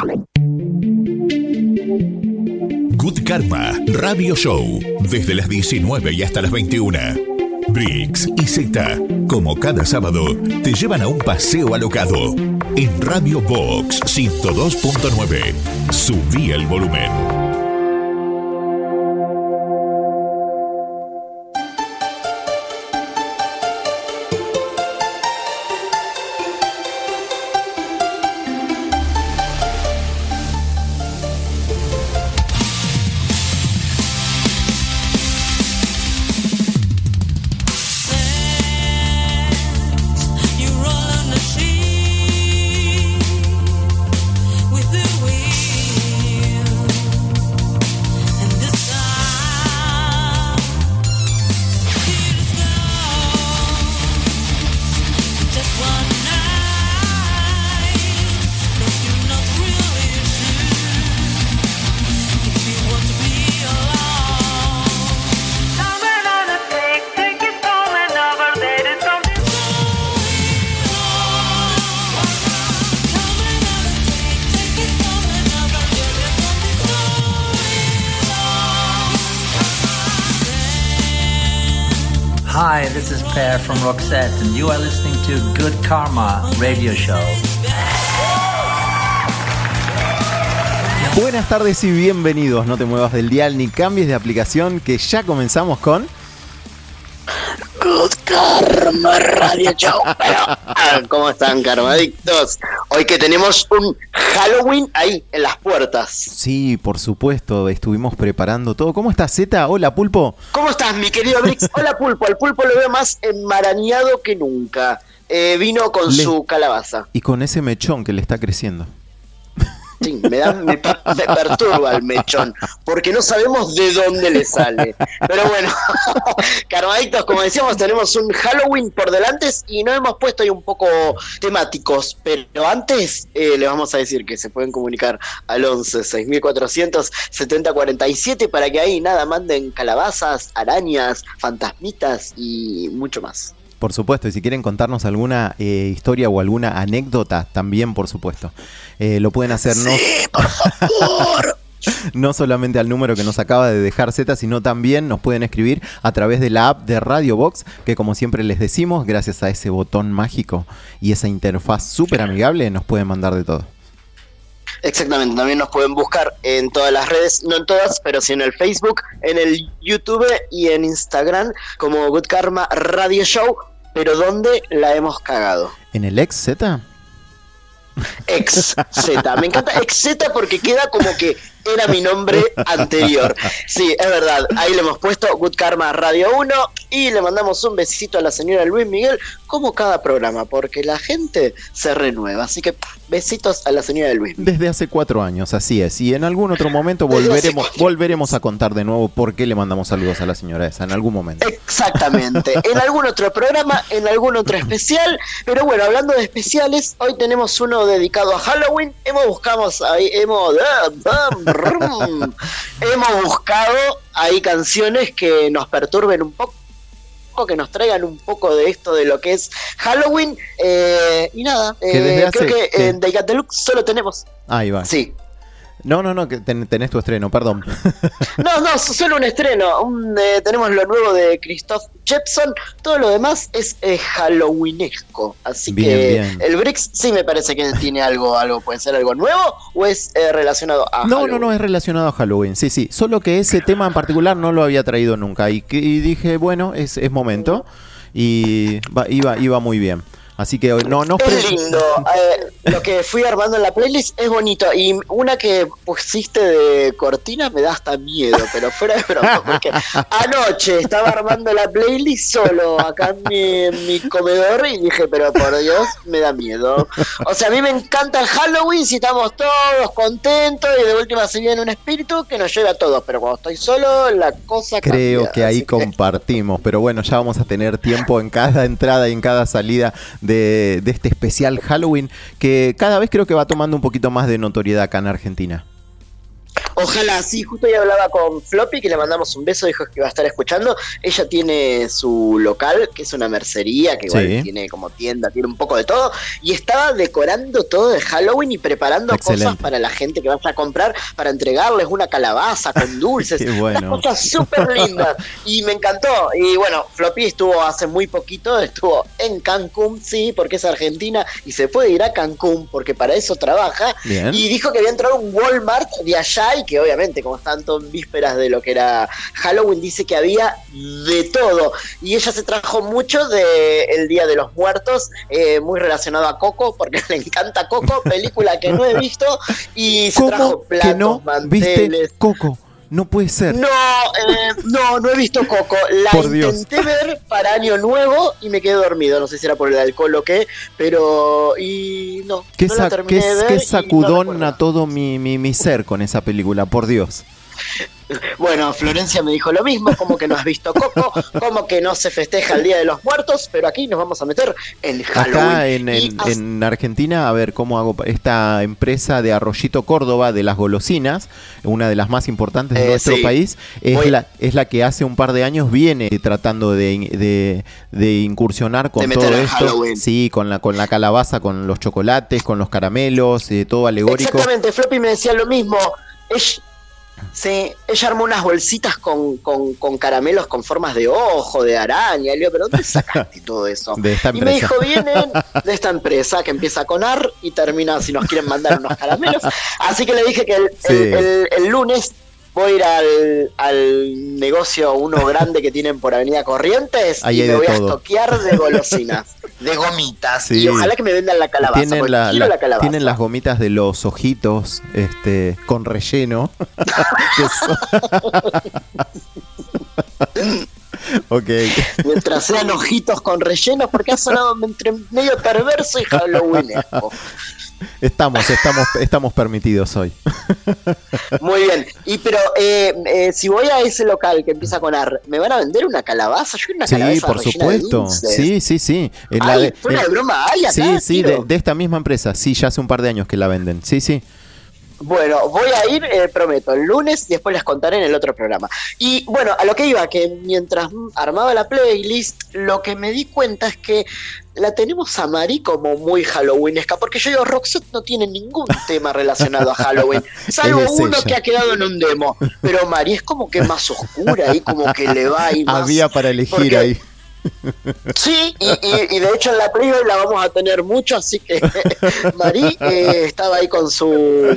Good Karma Radio Show, desde las 19 y hasta las 21. Brix y Zeta, como cada sábado, te llevan a un paseo alocado. En Radio Box 102.9. Subí el volumen. Hi, this is Per from Roxette, and you are listening to Good Karma Radio Show. Buenas tardes y bienvenidos. No te muevas del dial ni cambies de aplicación, que ya comenzamos con Good Karma Radio Show. ¿Cómo están, karmadictos? Hoy que tenemos un Halloween ahí en las puertas. Sí, por supuesto, estuvimos preparando todo. ¿Cómo estás, Zeta? Hola, Pulpo. ¿Cómo estás, mi querido Brix? Hola, Pulpo. Al Pulpo lo veo más enmarañado que nunca. Vino con su calabaza. Y con ese mechón que le está creciendo. Sí, me perturba el mechón, porque no sabemos de dónde le sale. Pero bueno, karmadictos, como decíamos, tenemos un Halloween por delante y nos hemos puesto ahí un poco temáticos. Pero antes les vamos a decir que se pueden comunicar al 11 6400 7047 para que ahí nada manden calabazas, arañas, fantasmitas y mucho más. Por supuesto, y si quieren contarnos alguna historia o alguna anécdota, también por supuesto. Lo pueden hacer por favor. No solamente al número que nos acaba de dejar Zeta, sino también nos pueden escribir a través de la app de Radio Box, que como siempre les decimos, gracias a ese botón mágico y esa interfaz súper amigable, nos pueden mandar de todo. Exactamente, también nos pueden buscar en todas las redes, no en todas, pero sí en el Facebook, en el YouTube y en Instagram como Good Karma Radio Show. Pero ¿dónde la hemos cagado? ¿En el ex Z? Ex Z, me encanta Ex Z porque queda como que era mi nombre anterior. Sí, es verdad, ahí le hemos puesto Good Karma Radio 1 y le mandamos un besito a la señora Luis Miguel, como cada programa, porque la gente se renueva. Así que besitos a la señora Luis Miguel. Desde hace 4 años, así es. Y en algún otro momento volveremos a contar de nuevo por qué le mandamos saludos a la señora esa, en algún momento. Exactamente, en algún otro programa, en algún otro especial. Pero bueno, hablando de especiales, hoy tenemos uno dedicado a Halloween. Hemos buscado ahí canciones que nos perturben un poco, que nos traigan un poco de esto de lo que es Halloween. Y nada, creo que en Daycat Deluxe solo tenemos. Ahí va. Sí. No, que tenés tu estreno, perdón. No, solo un estreno. Tenemos lo nuevo de Christoph Jepson. Todo lo demás es halloweenesco. Así bien. El Brix sí me parece que tiene algo, puede ser algo nuevo o es relacionado a Halloween. No, es relacionado a Halloween, sí. Solo que ese tema en particular no lo había traído nunca. Y dije, bueno, es momento. Y iba muy bien. Así que no es lindo, lo que fui armando en la playlist es bonito. Y una que pusiste de cortina me da hasta miedo, pero fuera de broma, porque anoche estaba armando la playlist solo acá en mi comedor y dije, pero por Dios, me da miedo. O sea, a mí me encanta el Halloween si estamos todos contentos y de última se viene un espíritu que nos lleve a todos, pero cuando estoy solo la cosa cambia. Creo que ahí compartimos, pero bueno, ya vamos a tener tiempo en cada entrada y en cada salida de este especial Halloween, que cada vez creo que va tomando un poquito más de notoriedad acá en Argentina. Ojalá, sí, justo hoy hablaba con Floppy, que le mandamos un beso, dijo que iba a estar escuchando. Ella tiene su local, que es una mercería, que igual tiene como tienda, tiene un poco de todo, y estaba decorando todo de Halloween y preparando cosas para la gente que vaya a comprar, para entregarles una calabaza con dulces, unas cosas súper lindas, y me encantó. Y bueno, Floppy estuvo hace muy poquito, estuvo en Cancún, sí, porque es Argentina, y se puede ir a Cancún, porque para eso trabaja. Bien. Y dijo que había entrado a un Walmart de allá, y que obviamente, como están todas en vísperas de lo que era Halloween, dice que había de todo, y ella se trajo mucho de El Día de los Muertos, muy relacionado a Coco, porque le encanta Coco, película que no he visto, y se trajo platos, que no manteles. ¿Viste Coco? No puede ser. No he visto Coco. La intenté ver para Año Nuevo y me quedé dormido. No sé si era por el alcohol o qué, pero no la terminé de ver. Qué sacudón a todo mi ser con esa película, por Dios. Bueno, Florencia me dijo lo mismo, como que no has visto Coco, como que no se festeja el Día de los Muertos, pero aquí nos vamos a meter en Halloween. Acá en Argentina, a ver cómo hago. Esta empresa de Arroyito Córdoba, de las golosinas, una de las más importantes de nuestro país, es la que hace un par de años viene tratando de incursionar con todo esto. Halloween. Sí, con la calabaza, con los chocolates, con los caramelos, todo alegórico. Exactamente, Floppy me decía lo mismo. Sí, ella armó unas bolsitas con caramelos con formas de ojo, de araña. Y le digo, ¿pero dónde sacaste todo eso? De esta empresa. Y me dijo, vienen de esta empresa que empieza con AR y termina si nos quieren mandar unos caramelos. Así que le dije que el lunes voy a ir al negocio uno grande que tienen por Avenida Corrientes. Ahí y me voy a estoquear de golosinas, de gomitas. Sí. Y ojalá que me vendan la calabaza. Tienen las gomitas de los ojitos con relleno. Ok. Mientras sean ojitos con rellenos, porque ha sonado entre medio perverso y halloweenesco. Estamos permitidos hoy. Muy bien. Pero si voy a ese local que empieza con AR, ¿me van a vender una calabaza? Yo quiero una calabaza. Sí, por supuesto. Sí. ¿Fuera de broma hay acá? Sí, de esta misma empresa. Sí, ya hace un par de años que la venden. Sí. Bueno, voy a ir, prometo, el lunes y después les contaré en el otro programa. Y bueno, a lo que iba, que mientras armaba la playlist, lo que me di cuenta es que la tenemos a Mari como muy halloweenesca, porque yo digo, Roxette no tiene ningún tema relacionado a Halloween, salvo uno que ha quedado en un demo, pero Mari es como que más oscura y como que le va y más... Había para elegir ahí. Sí, y de hecho en la playlist la vamos a tener mucho, así que Mari estaba ahí con su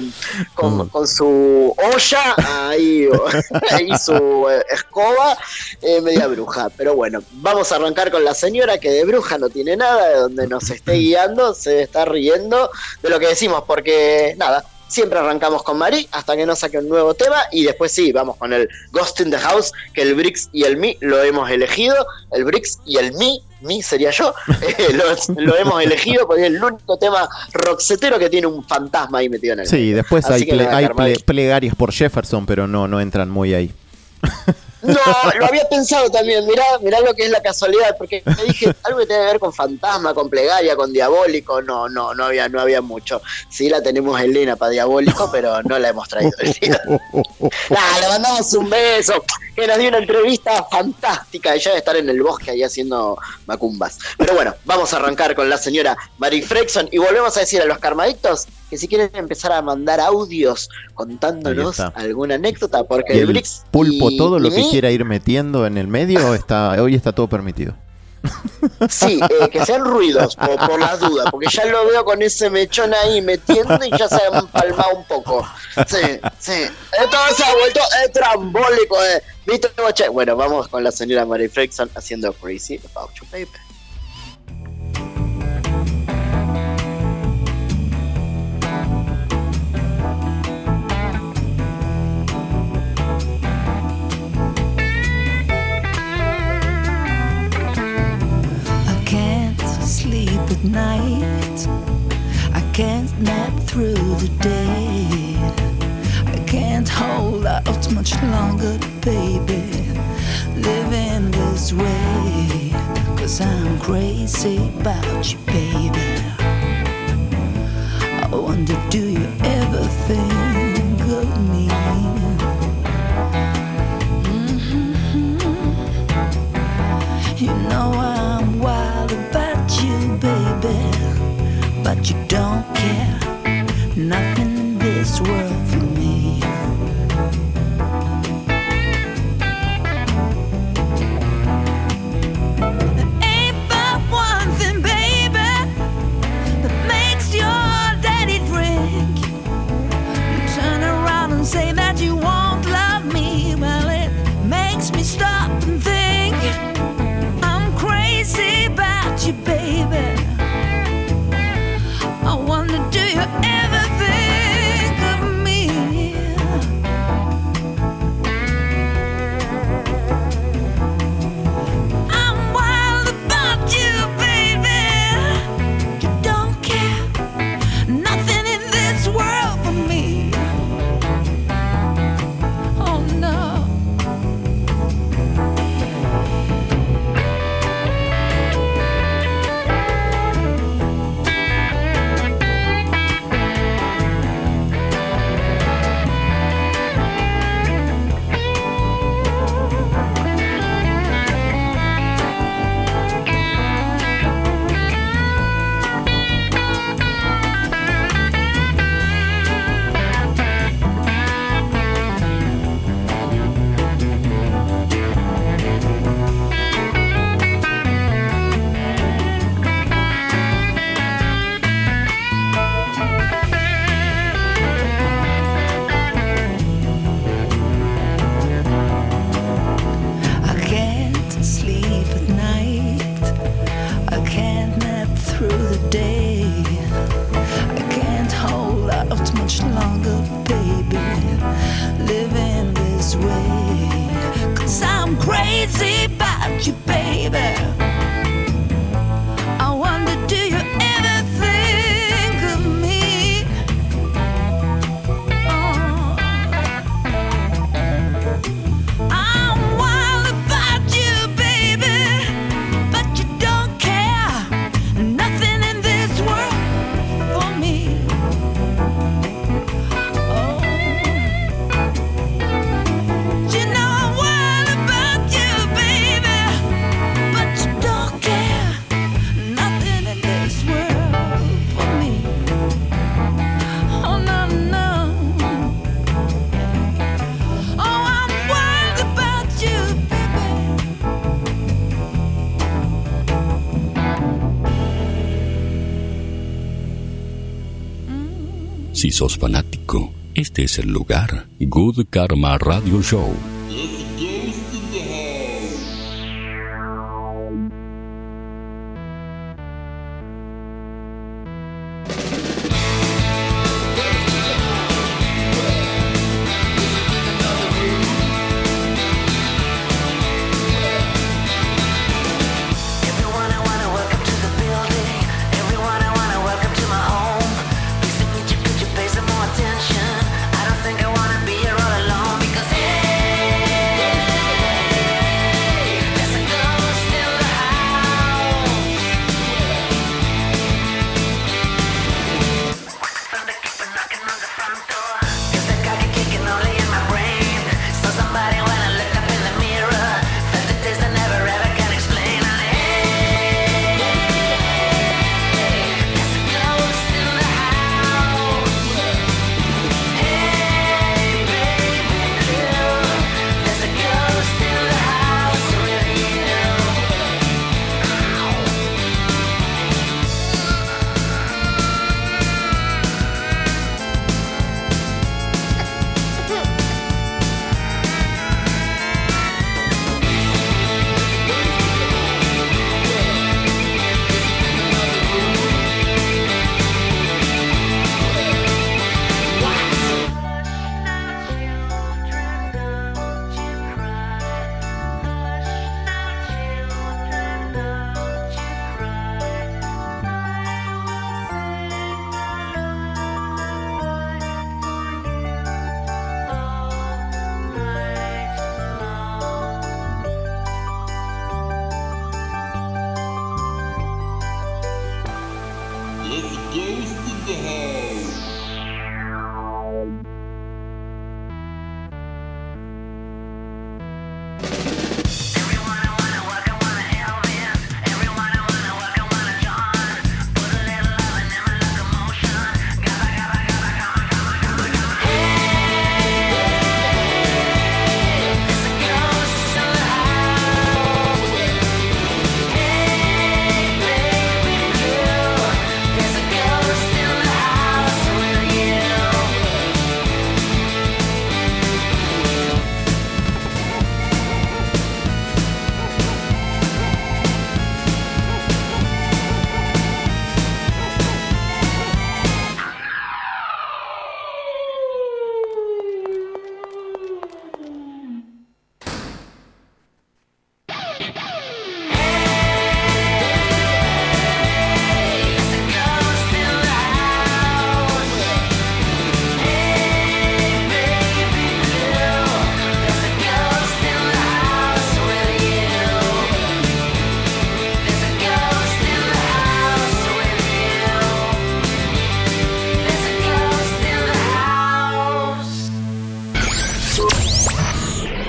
olla ahí su escoba, media bruja. Pero bueno, vamos a arrancar con la señora, que de bruja no tiene nada, de donde nos esté guiando se está riendo de lo que decimos, porque nada, siempre arrancamos con Mari hasta que nos saque un nuevo tema, y después sí, vamos con el Ghost in the House, que el Brix y el Mi lo hemos elegido. El Brix y el Mi sería yo, lo hemos elegido porque es el único tema roxetero que tiene un fantasma ahí metido en el medio. Después hay plegarias por Jefferson, pero no entran muy ahí. No, lo había pensado también, mirá lo que es la casualidad, porque me dije, algo que tiene que ver con fantasma, con plegaria, con diabólico, no había mucho. Sí la tenemos Elena para diabólico, pero no la hemos traído el día. Le mandamos un beso, que nos dio una entrevista fantástica, ella debe estar en el bosque ahí haciendo macumbas. Pero bueno, vamos a arrancar con la señora Mari Freixon, y volvemos a decir a los karmadictos que si quieren empezar a mandar audios contándonos alguna anécdota, porque el Brix pulpo, todo lo que quiera ir metiendo en el medio, hoy está todo permitido. Sí, que sean ruidos, por las dudas, porque ya lo veo con ese mechón ahí metiendo y ya se ha empalmado un poco. Sí. Esto se ha vuelto trambólico. ¿Viste? Bueno, vamos con la señora Mari Freixon haciendo Crazy About You, Baby. Night, I can't nap through the day. I can't hold out much longer, baby, living this way. 'Cause I'm crazy about you, baby. I wonder, do you ever think of me? world for me. Ain't but one thing, baby, that makes your daddy drink. You turn around and say that you won't love me. Well, it makes me stop and think. I'm crazy about you, baby. I wonder, do you ever think of me? I'm wild about you, baby. You don't care nothing in this world for me. Oh no. I can't sleep at night. I can't nap through the day. I can't hold out much longer, baby, living this way. 'Cause I'm crazy about you, baby. I wonder, do you ever think of me? Oh. I'm wild about you, baby, but you don't care nothing in this world for me. Oh, you know I'm wild about you, baby, but you don't care nothing in this world for me. Oh no, no. Oh, I'm wild about you, baby. Si sos fanático, este es el lugar. Good Karma Radio Show. Everyone I wanna welcome to the building. Everyone I wanna welcome to my home. Please to meet you, could you pay some more attention? I don't think I wanna be here all alone because hey.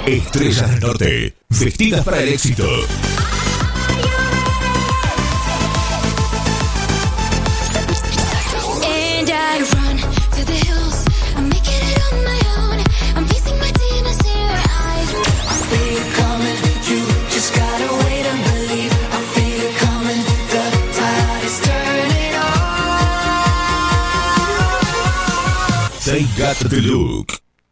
Estrellas del Norte, vestidas para el éxito. And I run to the hills. I'm making it on my own. I'm facing my demons here. I feel it coming. You just gotta wait and believe. I feel it coming. The tide is turning on. They got the look.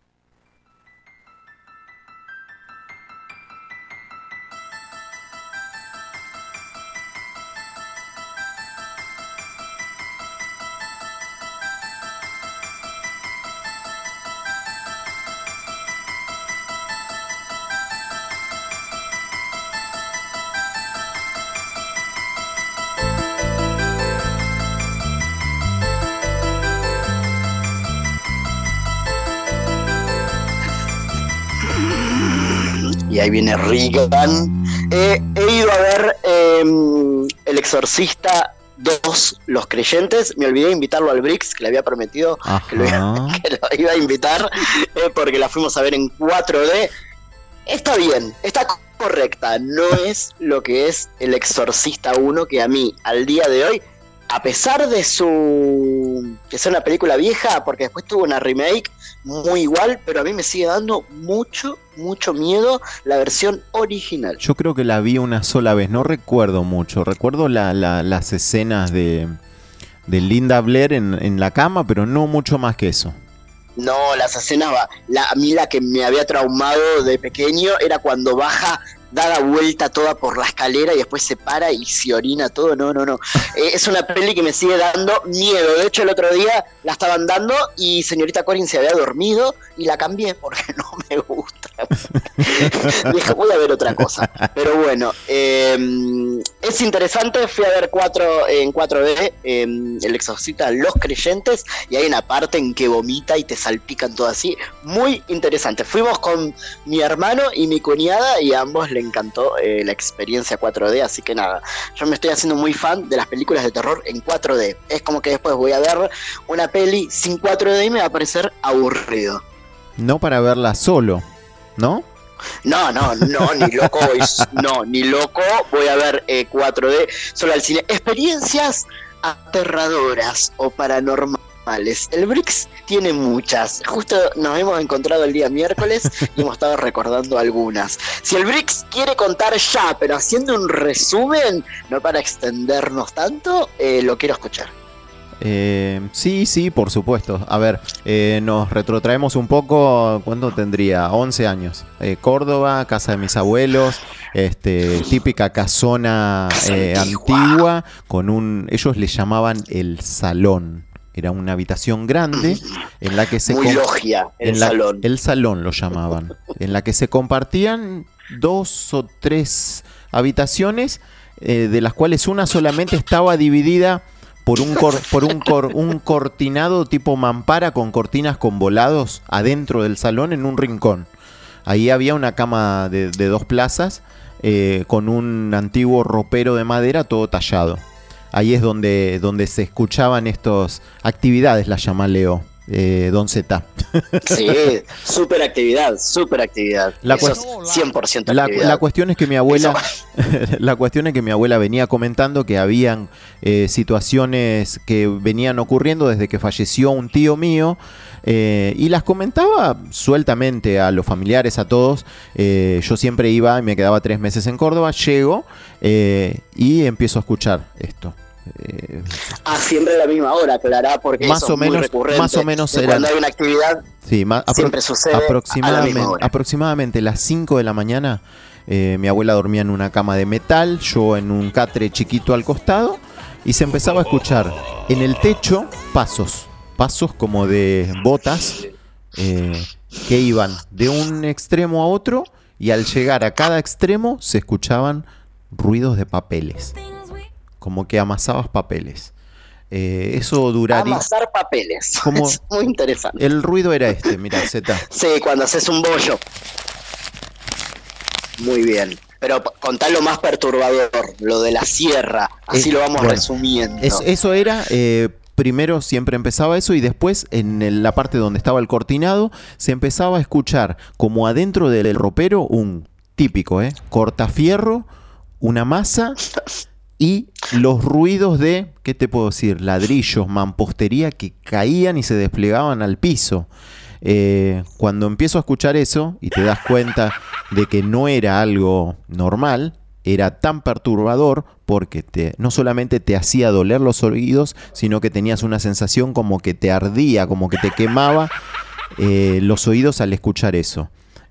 Y ahí viene Regan. He ido a ver El Exorcista 2, Los Creyentes. Me olvidé de invitarlo al Brix, que le había prometido que lo iba a invitar, porque la fuimos a ver en 4D. Está bien, está correcta. No es lo que es El Exorcista 1, que a mí, al día de hoy, a pesar de que sea una película vieja, porque después tuvo una remake muy igual, pero a mí me sigue dando mucho miedo la versión original. Yo creo que la vi una sola vez, no recuerdo mucho. Recuerdo las escenas de Linda Blair en la cama, pero no mucho más que eso. No, las escenas, a mí la que me había traumado de pequeño era cuando baja, da la vuelta toda por la escalera y después se para y se orina todo. No. Es una peli que me sigue dando miedo. De hecho, el otro día la estaban dando y señorita Corin se había dormido y la cambié porque no me gusta. Dije, voy a ver otra cosa. Pero bueno, es interesante. Fui a ver en 4D El Exorcista Los Creyentes, y hay una parte en que vomita y te salpican todo así. Muy interesante. Fuimos con mi hermano y mi cuñada y a ambos le encantó la experiencia 4D, así que nada, yo me estoy haciendo muy fan de las películas de terror en 4D. Es como que después voy a ver una peli sin 4D y me va a parecer aburrido. No para verla solo, ¿no? No, ni loco voy a ver 4D solo al cine. Experiencias aterradoras o paranormales. El Brix tiene muchas. Justo nos hemos encontrado el día miércoles y hemos estado recordando algunas. Si el Brix quiere contar ya, pero haciendo un resumen, no para extendernos tanto, lo quiero escuchar. Sí, por supuesto. A ver, nos retrotraemos un poco. ¿Cuándo tendría? 11 años. Córdoba, casa de mis abuelos. Típica casona antigua con ellos le llamaban el salón. Era una habitación grande en la que se... Muy logia, salón. El salón lo llamaban. En la que se compartían 2 o 3 habitaciones, de las cuales una solamente estaba dividida por un cortinado tipo mampara con cortinas con volados adentro del salón en un rincón. Ahí había una cama de 2 plazas con un antiguo ropero de madera todo tallado. Ahí es donde se escuchaban estas actividades, las llama Leo, Don Z. Sí, súper actividad. 100% actividad. La cuestión es que mi abuela, venía comentando que habían situaciones que venían ocurriendo desde que falleció un tío mío. Y las comentaba sueltamente a los familiares, a todos. Yo siempre iba y me quedaba 3 meses en Córdoba. Llego y empiezo a escuchar esto. Siempre a la misma hora, Clara, porque más eso o menos, es muy recurrente. Más o menos era. Cuando hay una actividad, sí, siempre sucede a la misma hora. Aproximadamente las 5 de la mañana. Mi abuela dormía en una cama de metal, yo en un catre chiquito al costado, y se empezaba a escuchar en el techo pasos como de botas que iban de un extremo a otro, y al llegar a cada extremo se escuchaban ruidos de papeles, como que amasabas papeles. Eso duraría... Amasar papeles, como... es muy interesante. El ruido era mira, Z. Sí, cuando haces un bollo. Muy bien. Pero contá lo más perturbador, lo de la sierra, así lo vamos resumiendo. Eso era primero siempre empezaba eso y después en la parte donde estaba el cortinado se empezaba a escuchar como adentro del ropero un típico, cortafierro, una masa y los ruidos de, ¿qué te puedo decir? Ladrillos, mampostería que caían y se desplegaban al piso. Cuando empiezo a escuchar eso y te das cuenta de que no era algo normal, era tan perturbador porque no solamente te hacía doler los oídos, sino que tenías una sensación como que te ardía, como que te quemaba los oídos al escuchar eso.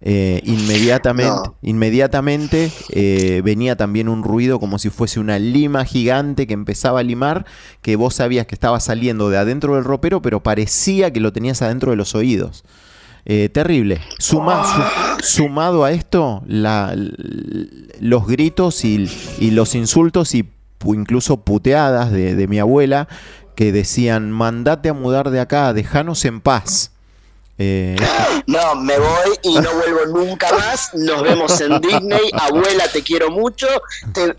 Inmediatamente venía también un ruido como si fuese una lima gigante que empezaba a limar, que vos sabías que estaba saliendo de adentro del ropero, pero parecía que lo tenías adentro de los oídos. Terrible. Sumado a esto, los gritos y los insultos y incluso puteadas de mi abuela que decían: mandate a mudar de acá, déjanos en paz. No, me voy y no vuelvo nunca más. Nos vemos en Disney. Abuela, te quiero mucho. Te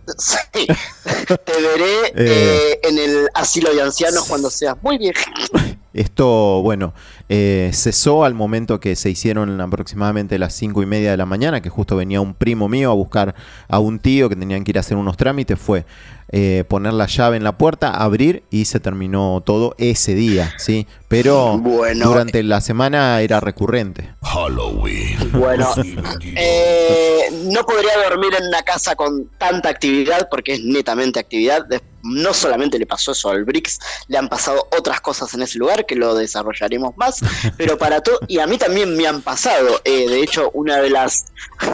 veré en el asilo de ancianos cuando seas muy vieja. Esto, bueno, cesó al momento que se hicieron aproximadamente las 5:30 de la mañana, que justo venía un primo mío a buscar a un tío que tenían que ir a hacer unos trámites. Fue poner la llave en la puerta, abrir y se terminó todo ese día, ¿sí? Pero bueno, durante la semana era recurrente. Halloween. Bueno, no podría dormir en una casa con tanta actividad porque es netamente actividad. No solamente le pasó eso al Brix, le han pasado otras cosas en ese lugar que lo desarrollaremos más, pero para todo, y a mí también me han pasado. De hecho, una de las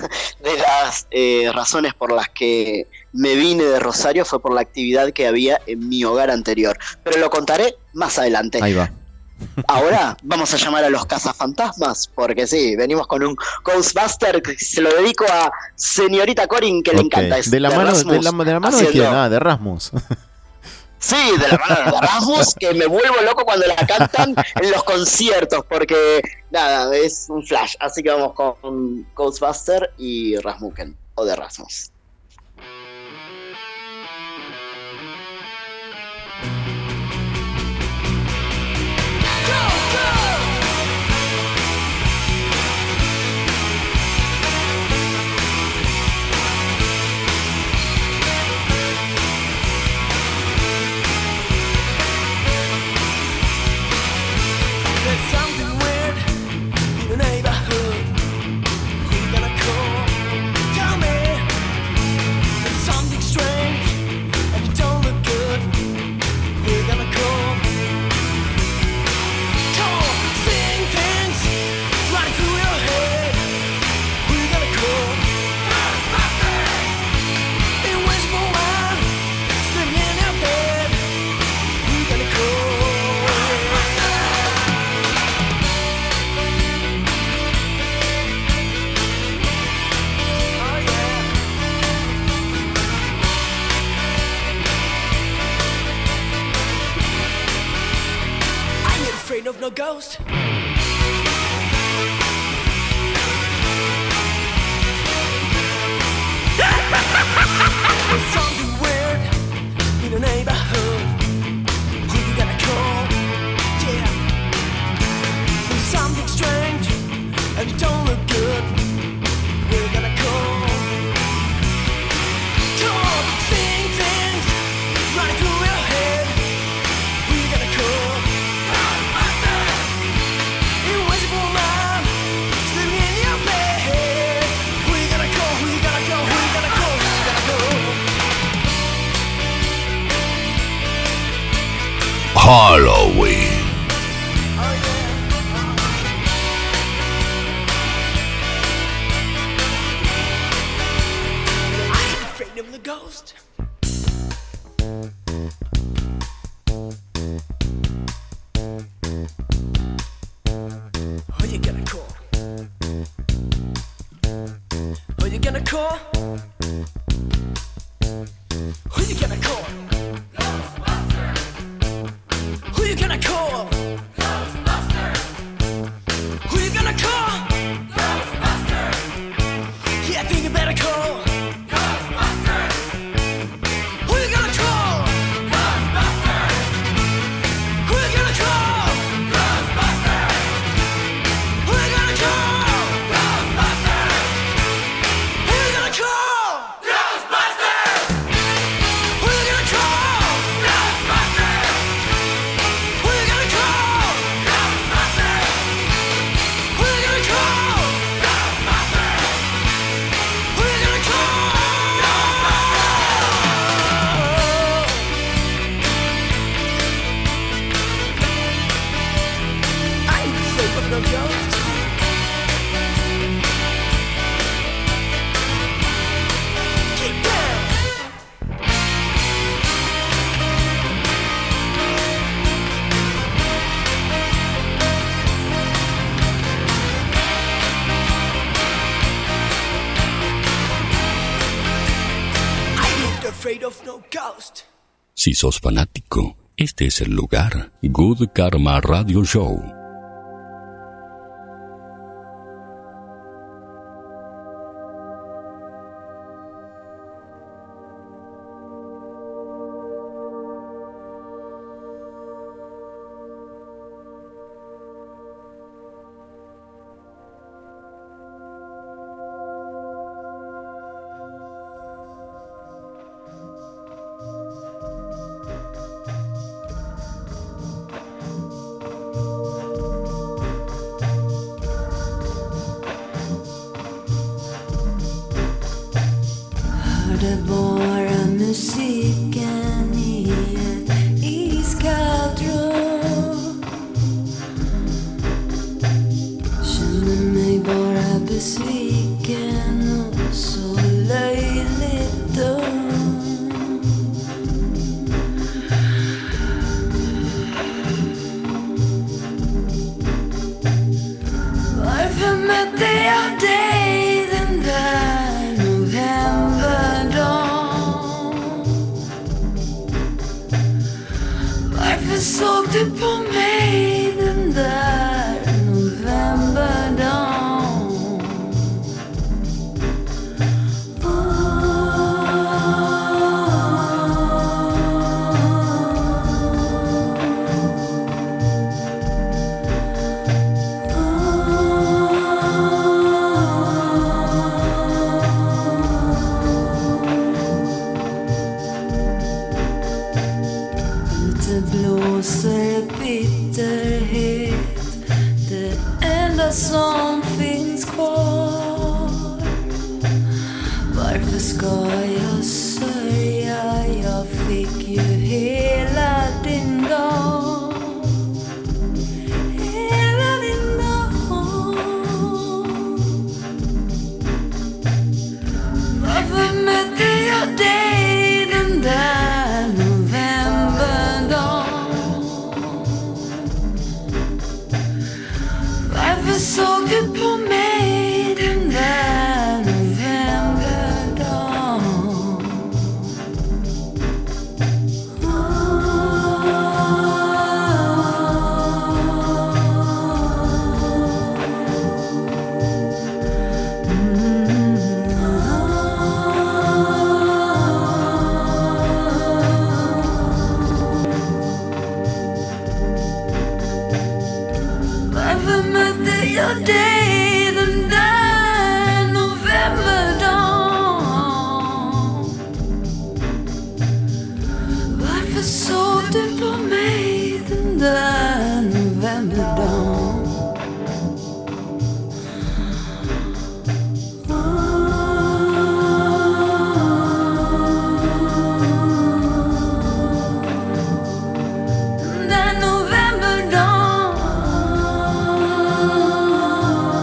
razones por las que me vine de Rosario fue por la actividad que había en mi hogar anterior, pero lo contaré más adelante. Ahí va. Ahora vamos a llamar a los cazafantasmas, porque sí, venimos con un Ghostbuster que se lo dedico a señorita Corin, que le encanta. Es de la mano de quién, de Rasmus. Sí, de la mano de Rasmus, que me vuelvo loco cuando la cantan en los conciertos, porque nada, es un flash. Así que vamos con Ghostbuster y Rasmussen, o de Rasmus. Of no ghost. There's something weird in the neighborhood. Who you gonna call? Yeah. There's something strange and it don't look good. Who you gonna call? Talk, sing things right through your head. Who you gonna call? Halloween. I'm afraid of the ghost. Who you gonna call? Who you gonna call? Who you gonna call? Who you gonna call? Ghostbuster. Who you gonna call? Ghostbuster. Yeah, I think you better call Ghostbuster. Who you gonna call? Ghostbuster. yourself too. Get down. I ain't afraid of no ghost. Si sos fanático, este es el lugar. Good Karma Radio Show. Hörde bara musiken i ett iskallt rum. Kände mig bara besviken och så löjligt dum. Varför mötte jag dig den där novemberdagen? Varför såg du på mig den där novemberdagen? Ute blåser bitterhet, det enda som finns kvar. Varför ska jag sörja? Jag fick ju hela din dag. Hela din dag. Varför mötte jag dig den där novemberdagen? Varför såg du på mig den där novemberdagen? Varför mötte jag dig den där novemberdagen? Varför såg du på mig den där novemberdagen? Den där novemberdagen.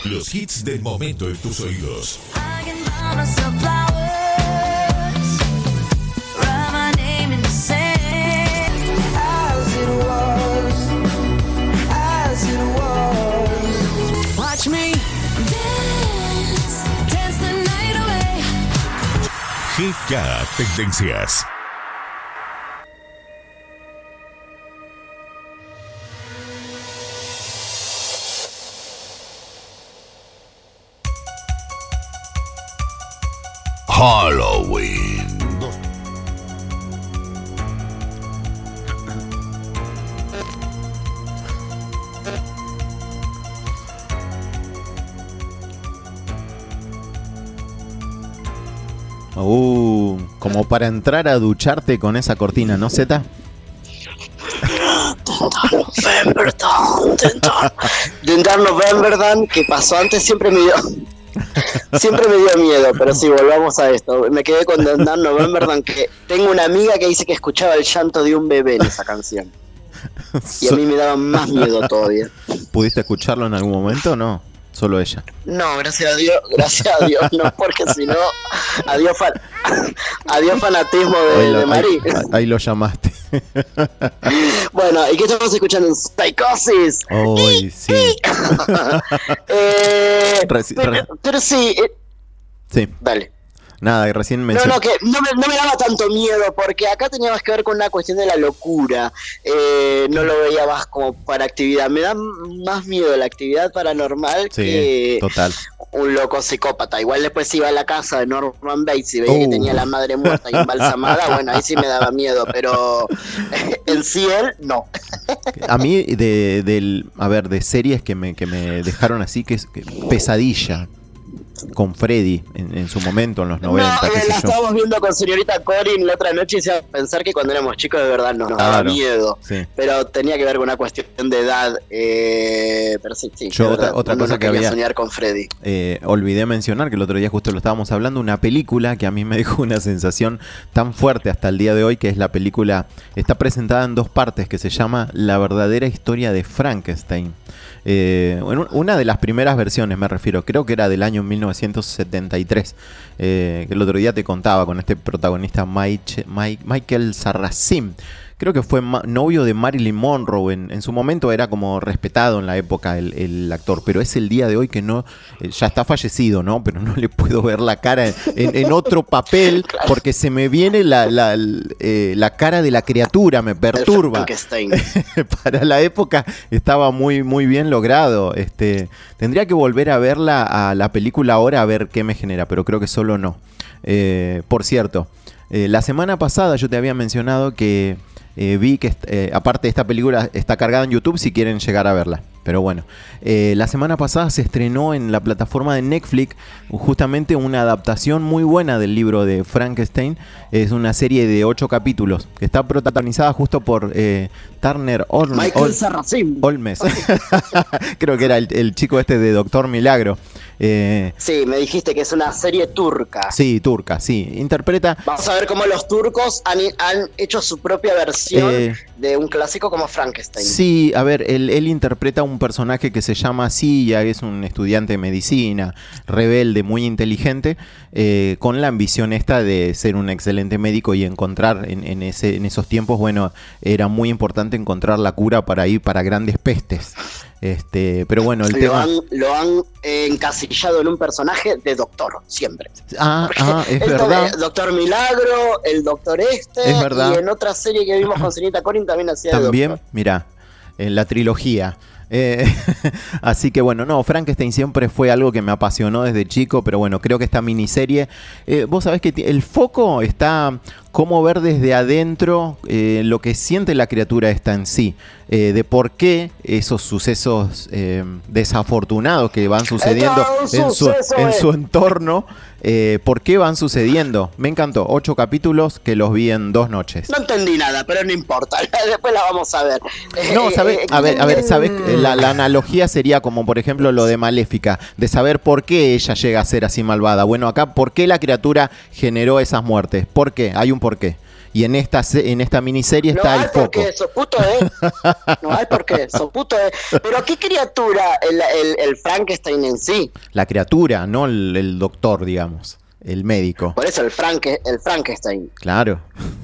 Los hits del momento en tus oídos. I can buy myself flowers, write my name in the sand. As it was. Watch me dance, dance the night away. GK Tendencias. Halloween. Como para entrar a ducharte con esa cortina, ¿no, Zeta? Dentar Novemberdan, que pasó antes, siempre me dio miedo, pero sí, volvamos a esto. Me quedé con Dentar Novemberdan, que tengo una amiga que dice que escuchaba el llanto de un bebé en esa canción. Y a mí me daba más miedo todavía. ¿Pudiste escucharlo en algún momento o no? Solo ella. No, gracias a Dios, no, porque si no, adiós fanatismo de Marí. Ahí lo llamaste. Bueno, ¿y qué estamos escuchando en Psychosis? Ay, sí. Pero sí. Sí. Dale. Nada, y recién mencioné. No, que no me daba tanto miedo, porque acá teníamos que ver con una cuestión de la locura. No lo veía más como para actividad. Me da más miedo la actividad paranormal que total. Un loco psicópata. Igual después iba a la casa de Norman Bates y veía que tenía a la madre muerta y embalsamada. Bueno, ahí sí me daba miedo, pero en sí él, no. A mí, de series que me dejaron así, que Pesadilla. Con Freddy en su momento, en los 90, qué sé la yo. estábamos viendo con señorita Corin la otra noche y se iba a pensar que cuando éramos chicos de verdad nos daba miedo. Sí. Pero tenía que ver con una cuestión de edad. Pero sí. Yo otra cosa que había soñar con Freddy. Olvidé mencionar, que el otro día justo lo estábamos hablando, una película que a mí me dejó una sensación tan fuerte hasta el día de hoy, que es la película, está presentada en 2 partes, que se llama La verdadera historia de Frankenstein. Una de las primeras versiones, me refiero, creo que era del año 1973, que el otro día te contaba, con este protagonista Michael Sarrazin. Creo que fue novio de Marilyn Monroe. En su momento era como respetado en la época el actor, pero es el día de hoy que no, ya está fallecido, ¿no? Pero no le puedo ver la cara en otro papel, porque se me viene la cara de la criatura, me perturba. Para la época estaba muy, muy bien logrado. Tendría que volver a verla, a la película ahora, a ver qué me genera, pero creo que solo no. Por cierto, la semana pasada yo te había mencionado que vi que aparte esta película está cargada en YouTube si quieren llegar a verla. Pero bueno, la semana pasada se estrenó en la plataforma de Netflix justamente una adaptación muy buena del libro de Frankenstein. Es una serie de 8 capítulos que está protagonizada justo por Turner Michael Sarrazin. Olmes. Creo que era el chico este de Doctor Milagro. Sí, me dijiste que es una serie turca. Sí, turca, sí. Interpreta... Vamos a ver cómo los turcos han hecho su propia versión de un clásico como Frankenstein. Sí, a ver, él interpreta un personaje que se llama Sia, es un estudiante de medicina, rebelde, muy inteligente, con la ambición esta de ser un excelente médico y encontrar en esos tiempos, bueno, era muy importante encontrar la cura para ir para grandes pestes. Pero bueno, lo han encasillado en un personaje de doctor, siempre. Es verdad. Doctor Milagro, el doctor Es verdad. y en otra serie que vimos con señorita Corin también hacía de doctor. Mirá, en la trilogía. Así que bueno, no, Frankenstein siempre fue algo que me apasionó desde chico, pero bueno, creo que esta miniserie, vos sabés que el foco está cómo ver desde adentro lo que siente la criatura esta en sí, de por qué esos sucesos desafortunados que van sucediendo en su entorno, por qué van sucediendo. Me encantó, 8 capítulos que los vi en 2 noches. No entendí nada, pero no importa, después la vamos a ver. No, ¿sabés? A ver, ¿sabés? La analogía sería como, por ejemplo, lo de Maléfica, de saber por qué ella llega a ser así malvada. Bueno, acá, ¿por qué la criatura generó esas muertes? ¿Por qué? Hay un porqué. Y en esta miniserie No está hay el por foco. qué, sos puto, No hay por qué, sos puto, Pero ¿qué criatura el Frankenstein en sí? La criatura, no el doctor, digamos. El médico. Por eso el Frankenstein. Claro.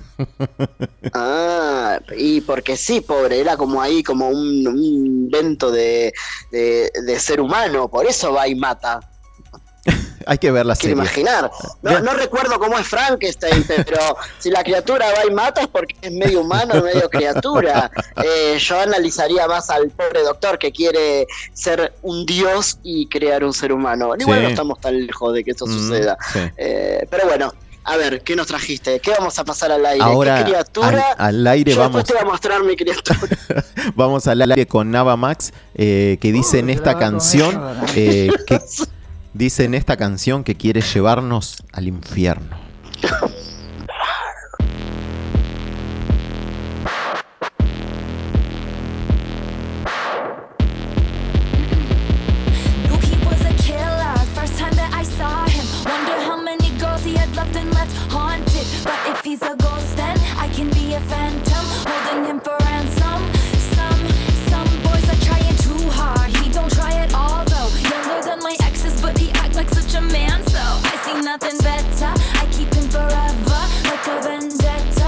Ah, y porque sí, pobre, era como ahí, como un invento de ser humano, por eso va y mata. Hay que ver la Quiero serie. imaginar. No recuerdo cómo es Frankenstein, pero si la criatura va y mata es porque es medio humano, medio criatura. Yo analizaría más al pobre doctor que quiere ser un dios y crear un ser humano. Igual Sí. no estamos tan lejos de que eso suceda. Sí. Pero bueno, a ver, ¿qué nos trajiste? ¿Qué vamos a pasar al aire? Ahora, ¿Qué criatura? al aire Yo vamos. después te voy a mostrar mi criatura. Vamos al aire con Nava Max, que dice en esta canción que dice en esta canción que quiere llevarnos al infierno. Knew he was a killer. First time that I saw him, wonder how many girls he had loved and left haunted. But if he's a ghost, then I can be a phantom, holding him for ransom. Some boys are trying too hard. He don't try at all though. Younger than my exes, but he act like such a man. So I see nothing better. I keep him forever, like a vendetta.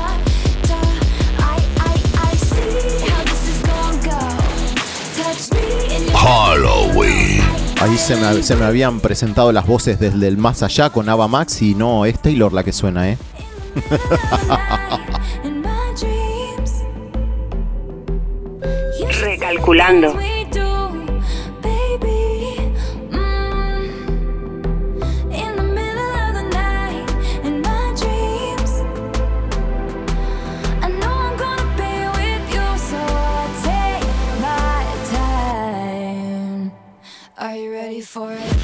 I see how this is gonna go. Touch me in your Halloween. Ahí se me habían presentado las voces desde el más allá con Nava Max y no, es Taylor la que suena, in my dreams. You should Recalculando. see the things we do, baby. In the middle of the night, in my dreams. I know I'm gonna be with you, so I take my time. Are you ready for it?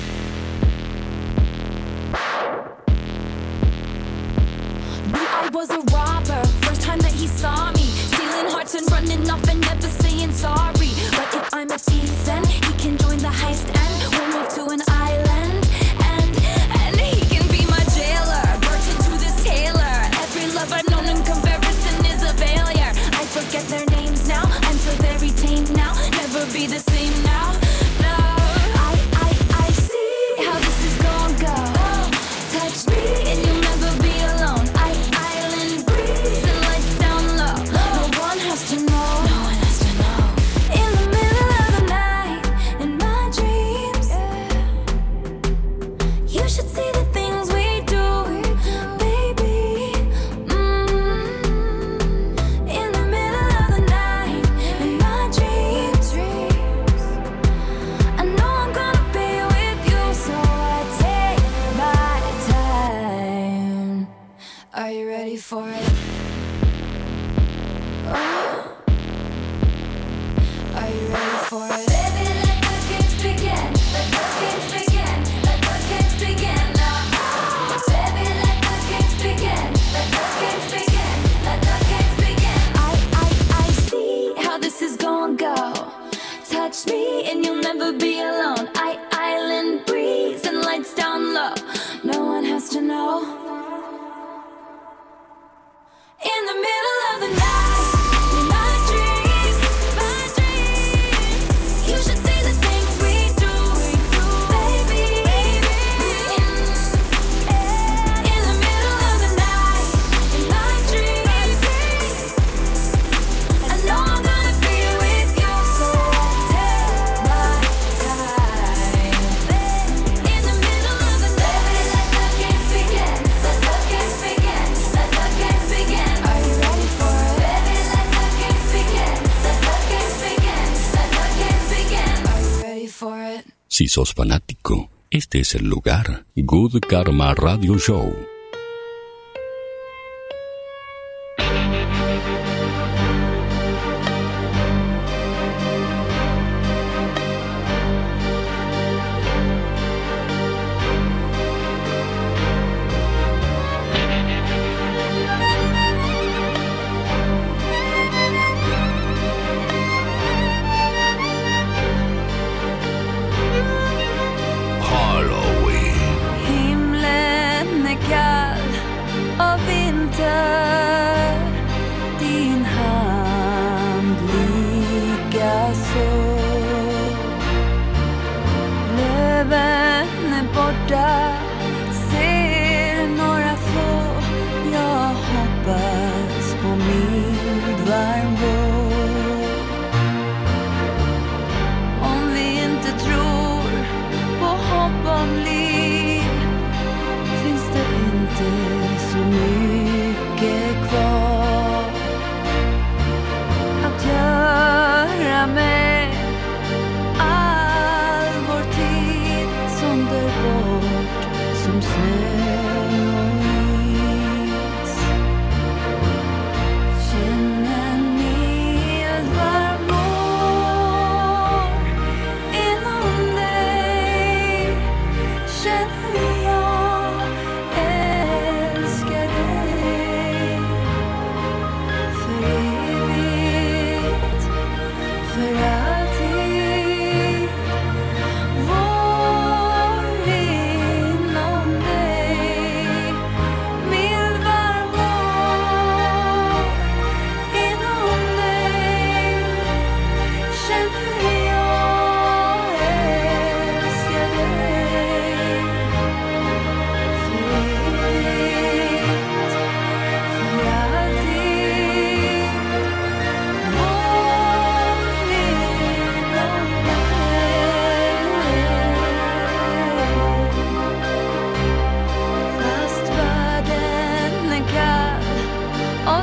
Knew I was a robber, first time that he saw me, stealing hearts and running off and never saying sorry. But if I'm a thief, then he can join the heist and we'll move to an island. And he can be my jailer, virgin to this tailor. Every love I've known in comparison is a failure. I forget their names now, I'm so very tame now, never be the same now. No, I see how this is gonna go. Touch me and you'll never be alone. Island breeze and lights down low. No one has to know. No one has to know. In the middle of the night, in my dreams, you should see the things we do, baby. In the middle of the night, in my dreams, I know I'm gonna be with you, so I take my time. Are you ready for it? Oh. Are you ready for it? Baby, let the games begin. Let the games begin. Let the games begin now. Baby, let the games begin. Let the games begin. Let the games begin. I see how this is gonna go. Touch me and you'll never be alone. Island breeze and lights down low. No one has to know. In the middle of the night, in my dreams, you should see the things we do, baby. In the middle of the night, in my dreams, I know I'm gonna be with you, so I take my time. In the middle of the night, let the games begin. Let the games begin. Let the games begin. Are you ready for it? Baby, let the games begin. Let the games begin. Let the games begin. Are you ready for it? Si sos fanático, este es el lugar. Good Karma Radio Show. Himlen är kall.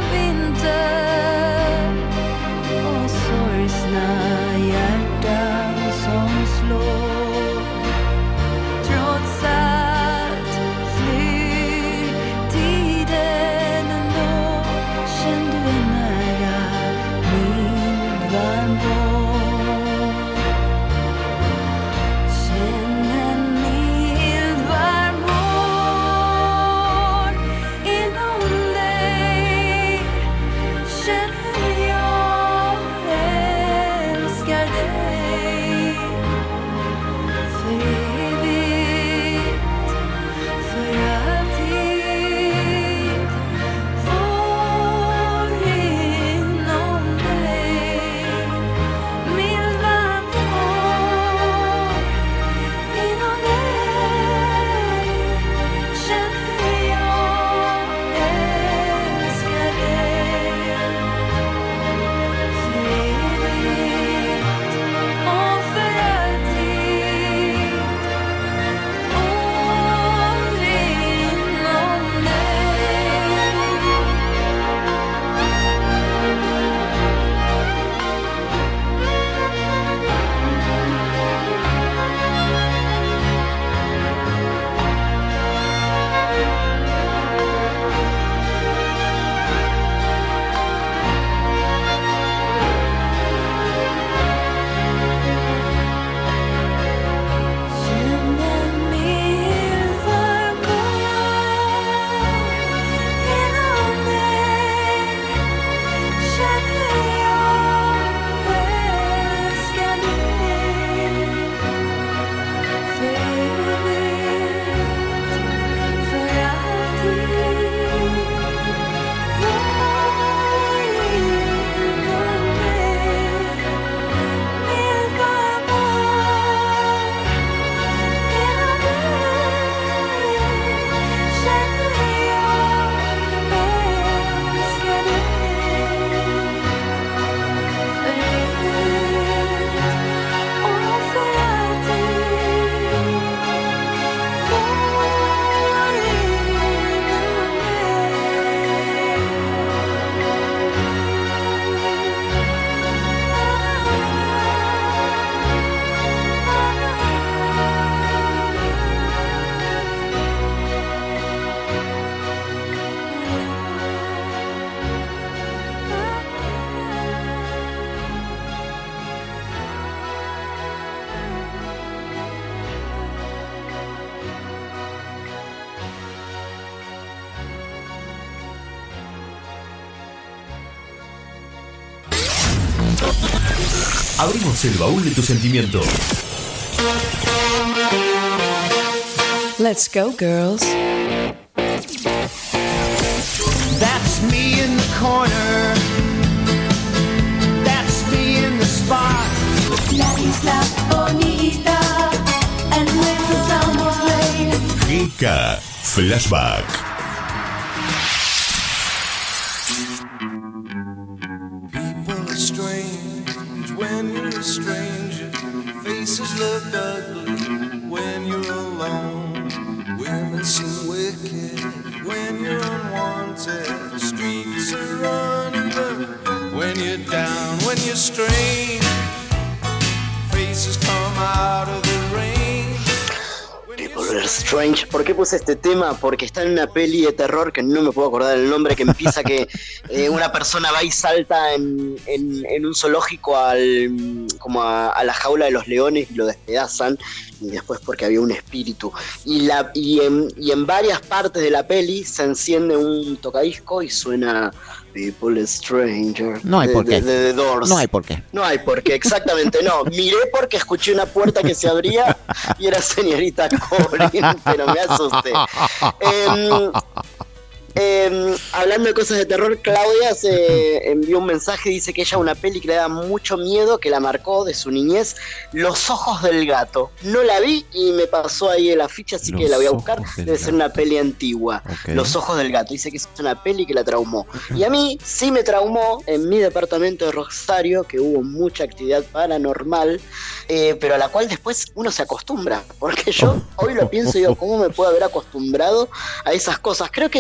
vinter och sorgsna hjärtan som slår. Trots allt flyr tiden ändå. Känn du är nära min varmvår. Känn en mild varmvår inom dig. Känn hur jag älskar dig. För evigt, för alltid. Var inom dig. Mild varmvår inom dig. Känn hur jag älskar dig. För evigt och för alltid. Var inom Känn en mild varmvår inom dig. Känn hur jag älskar dig. För evigt, för alltid. Var inom dig. Mild varmvår inom dig. Känn hur jag älskar dig. För evigt och för alltid. Var Abrimos el baúl de tus sentimientos. Let's go, girls. That's me in the corner. That's me in the spot. La isla bonita, and when the summer rain. GK Flashback. People are strange when you're a stranger. Faces look ugly when you're alone. Women seem wicked when you're unwanted. Streets are uneven when you're down, when you're strange. Faces come out of the rain. People are strange. ¿Por qué puse este tema? Porque está en una peli de terror que no me puedo acordar el nombre, que empieza que una persona va y salta en un zoológico como a la jaula de los leones y lo despedazan, y después porque había un espíritu. Y en varias partes de la peli se enciende un tocadisco y suena People Stranger. No hay por qué. De The Doors. No hay por qué. No hay por qué, exactamente, no. Miré porque escuché una puerta que se abría y era señorita Colin, pero me asusté. Hablando de cosas de terror, Claudia se envió un mensaje y dice que ella una peli que le da mucho miedo, que la marcó de su niñez, Los Ojos del Gato. No la vi y me pasó ahí el afiche, así que la voy a buscar. Debe ser una peli antigua. Okay. Los Ojos del Gato. Dice que es una peli que la traumó. Y a mí sí me traumó en mi departamento de Rosario, que hubo mucha actividad paranormal, pero a la cual después uno se acostumbra. Porque yo hoy lo pienso y digo, ¿cómo me puedo haber acostumbrado a esas cosas? Creo que todo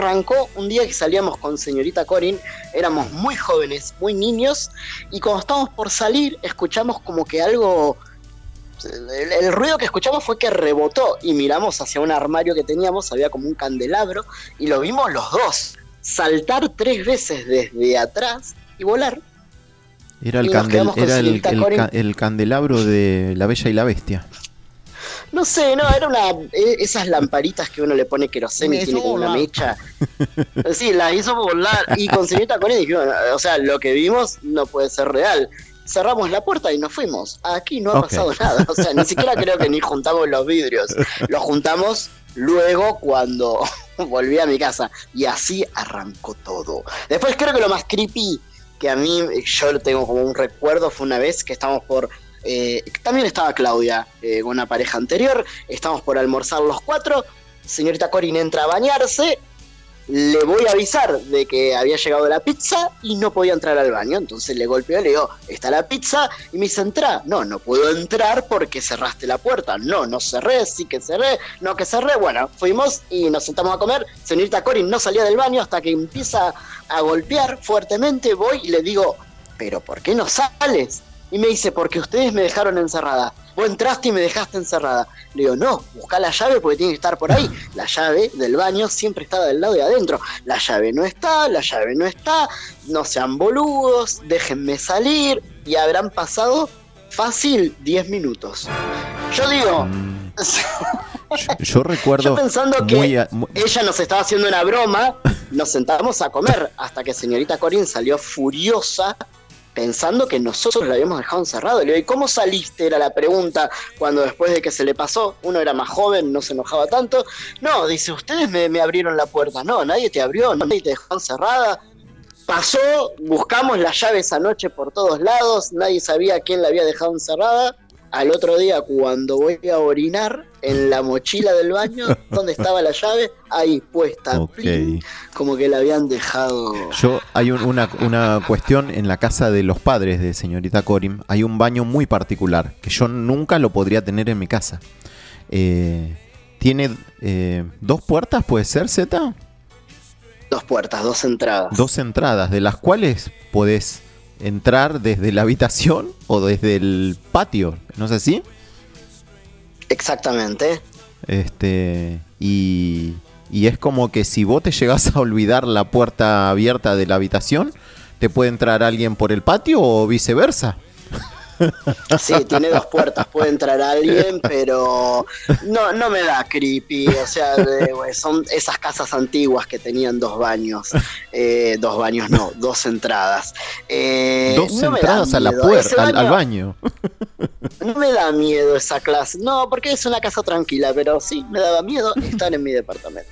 arrancó un día que salíamos con señorita Corin, éramos muy jóvenes, muy niños, y cuando estábamos por salir, escuchamos como que algo... El ruido que escuchamos fue que rebotó y miramos hacia un armario que teníamos, había como un candelabro, y lo vimos los dos saltar 3 veces desde atrás y volar. Era el, Y nos quedamos con señorita Corin. el candelabro de La Bella y la Bestia. No sé, no, era esas lamparitas que uno le pone queroseno y tiene como una mecha. Sí, la hizo volar. Y con señorita Corin dijimos, o sea, lo que vimos no puede ser real. Cerramos la puerta y nos fuimos. Aquí no ha pasado nada. O sea, ni siquiera creo que ni juntamos los vidrios. Los juntamos luego cuando volví a mi casa. Y así arrancó todo. Después creo que lo más creepy que a mí, yo tengo como un recuerdo, fue una vez que estábamos por... también estaba Claudia, con una pareja anterior. Estamos por almorzar los 4. Señorita Corin entra a bañarse. Le voy a avisar de que había llegado la pizza y no podía entrar al baño. Entonces le golpeo y le digo, ¿está la pizza? Y me dice, entra. No puedo entrar porque cerraste la puerta. No cerré, sí que cerré, no que cerré. Bueno, fuimos y nos sentamos a comer. Señorita Corin no salía del baño hasta que empieza a golpear fuertemente. Voy y le digo, ¿pero por qué no sales? Y me dice, porque ustedes me dejaron encerrada. Vos entraste y me dejaste encerrada. Le digo, no, buscá la llave porque tiene que estar por ahí. La llave del baño siempre está del lado de adentro. La llave no está, no sean boludos, déjenme salir. Y habrán pasado fácil 10 minutos. Yo digo... Yo recuerdo... Yo pensando que ella nos estaba haciendo una broma, nos sentamos a comer hasta que señorita Corin salió furiosa pensando que nosotros la habíamos dejado encerrado. Le digo, ¿y cómo saliste? Era la pregunta cuando después de que se le pasó. Uno era más joven, no se enojaba tanto. No, dice, ustedes me abrieron la puerta. No, nadie te abrió, nadie te dejó encerrada. Pasó, buscamos la llave esa noche por todos lados, nadie sabía quién la había dejado encerrada. Al otro día, cuando voy a orinar en la mochila del baño, ¿dónde estaba la llave? Ahí puesta, plin, como que la habían dejado. Hay una cuestión en la casa de los padres de señorita Corin. Hay un baño muy particular que yo nunca lo podría tener en mi casa. Tiene 2 puertas, ¿puede ser, Zeta? 2 puertas, 2 entradas. 2 entradas, de las cuales podés entrar desde la habitación o desde el patio, ¿no es así? Exactamente. Y es como que si vos te llegás a olvidar la puerta abierta de la habitación, te puede entrar alguien por el patio o viceversa. Sí, tiene 2 puertas, puede entrar alguien, pero no me da creepy. O sea, son esas casas antiguas que tenían 2 baños. 2 baños no, 2 entradas. 2 entradas a la puerta, al baño. No me da miedo esa clase. No, porque es una casa tranquila, pero sí, me daba miedo estar en mi departamento.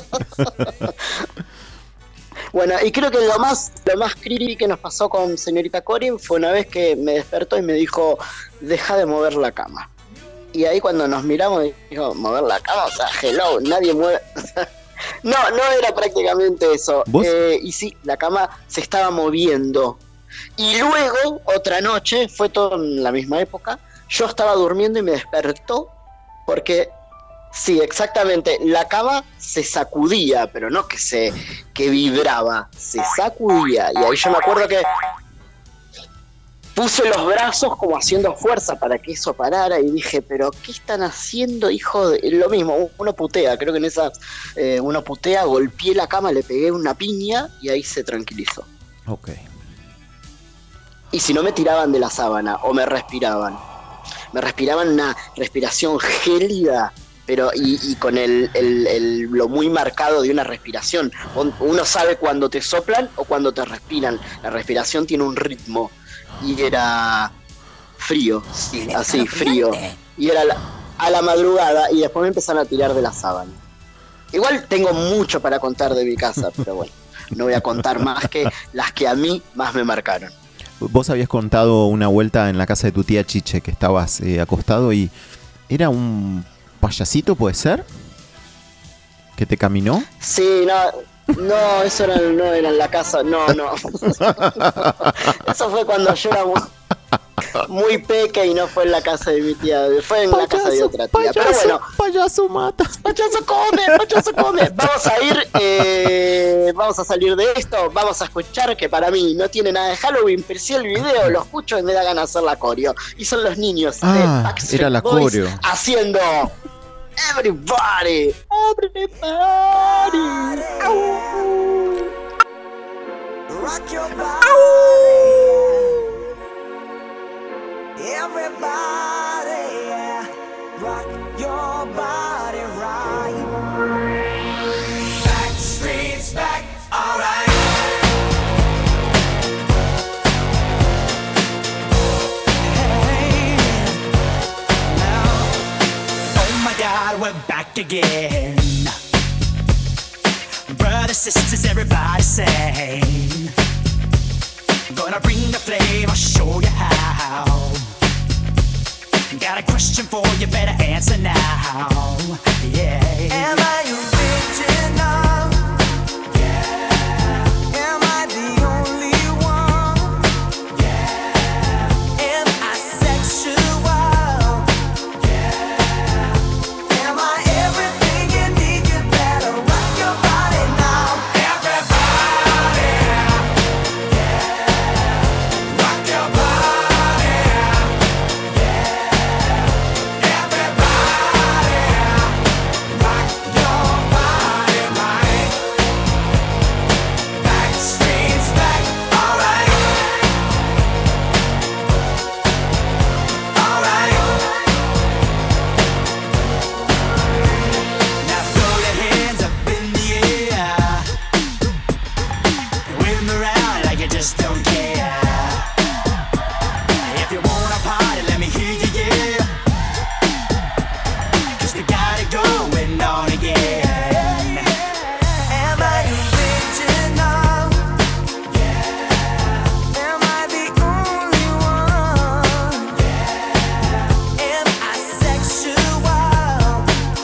Bueno, y creo que lo más creepy que nos pasó con señorita Corin fue una vez que me despertó y me dijo, deja de mover la cama. Y ahí cuando nos miramos, dijo, ¿mover la cama? O sea, hello, nadie mueve... No era prácticamente eso. Y sí, la cama se estaba moviendo. Y luego, otra noche, fue todo en la misma época, yo estaba durmiendo y me despertó porque... Sí, exactamente. La cama se sacudía, pero no que vibraba, se sacudía. Y ahí yo me acuerdo que puse los brazos como haciendo fuerza para que eso parara y dije, pero ¿qué están haciendo, hijo de...? Lo mismo, uno putea, creo que en esa uno putea, golpeé la cama, le pegué una piña y ahí se tranquilizó. Ok. Y si no me tiraban de la sábana o me respiraban una respiración gélida. Pero y con lo muy marcado de una respiración. Uno sabe cuando te soplan o cuando te respiran. La respiración tiene un ritmo. Y era frío, sí, así, frío. Y era a la madrugada y después me empezaron a tirar de la sábana. Igual tengo mucho para contar de mi casa, pero bueno, no voy a contar más que las que a mí más me marcaron. Vos habías contado una vuelta en la casa de tu tía Chiche, que estabas acostado y era un... ¿Payasito puede ser? ¿Que te caminó? Sí, no, eso no era en la casa, no. Eso fue cuando yo era muy peque y no fue en la casa de mi tía, fue en la casa de otra tía. Pero bueno, payaso mata. payaso come. Vamos a salir de esto, vamos a escuchar que para mí no tiene nada de Halloween, pero si el video lo escucho y me da ganas de hacer la coreo. Y son los niños de Backstreet era la Boys coreo. haciendo Everybody. Rock your body. Everybody, yeah. Rock your body right. Backstreet's back, alright. Hey, now, oh my God, we're back again. Brothers, sisters, everybody sing. Gonna bring the flame, I'll show you how. Got a question for you, better answer now. Yeah. Am I original? Yeah. Am I the only one? Yeah. Am I sexual? Yeah. Am I everything you need? You better rock your body now. Everybody. Yeah. Rock your body. Just don't care. If you wanna party, let me hear you, yeah. 'Cause we got it going on again. Am I original? Yeah. Am I the only one? Yeah. Am I sexual?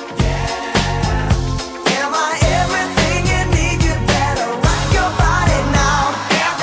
Yeah. Am I everything you need? You better rock your body now.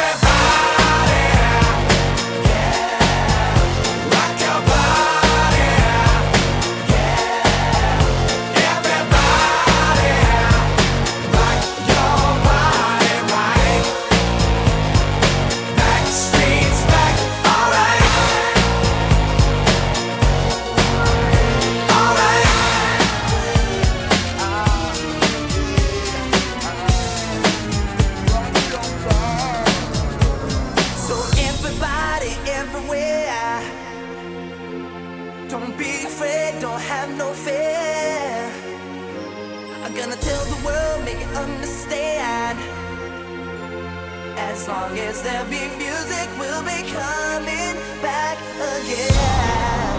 So everybody, everywhere, don't be afraid, don't have no fear. I'm gonna tell the world, make it understand. As long as there be music, we'll be coming back again.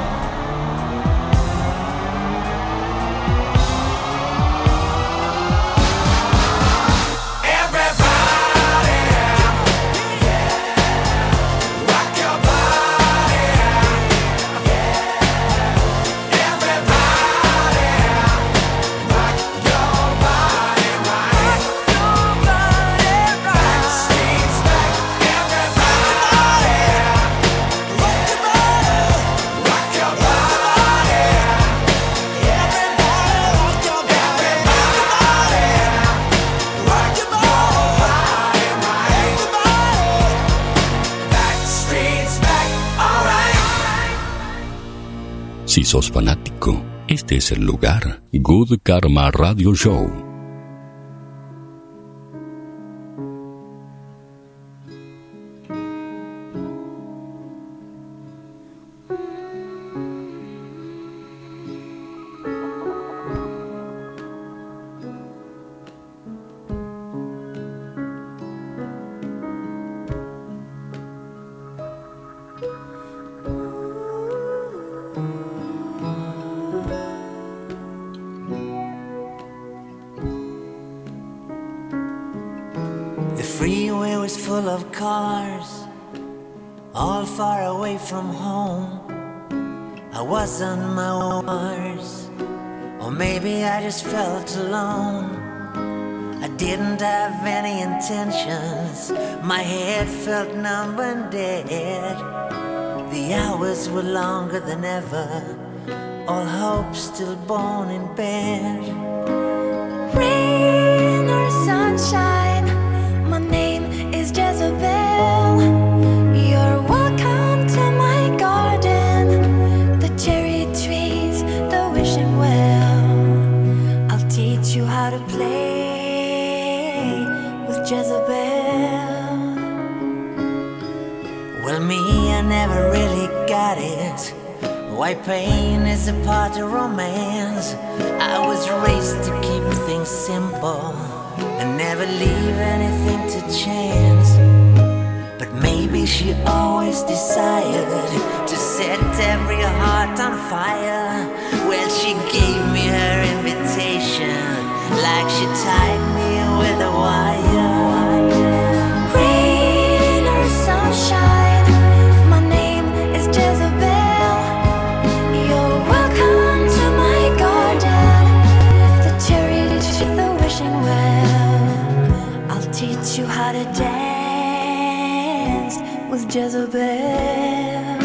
Si sos fanático, este es el lugar. Good Karma Radio Show. The freeway was full of cars, all far away from home. I was on my Mars, or maybe I just felt alone. I didn't have any intentions, my head felt numb and dead. The hours were longer than ever, all hope still born in bed. Rain or sunshine, my name is Jezebel. You're welcome to my garden, the cherry trees, the wishing well. I'll teach you how to play with Jezebel. Well, me, I never really got it. Why pain is a part of romance. I was raised to keep things simple and never leave anything to chance. But maybe she always desired to set every heart on fire. Well, she gave me her invitation like she tied me with a wire. Rain or sunshine, my name is Jezebel. You're welcome to my garden, the cherry tree, the wishing well. I'll teach you how to dance with Jezebel.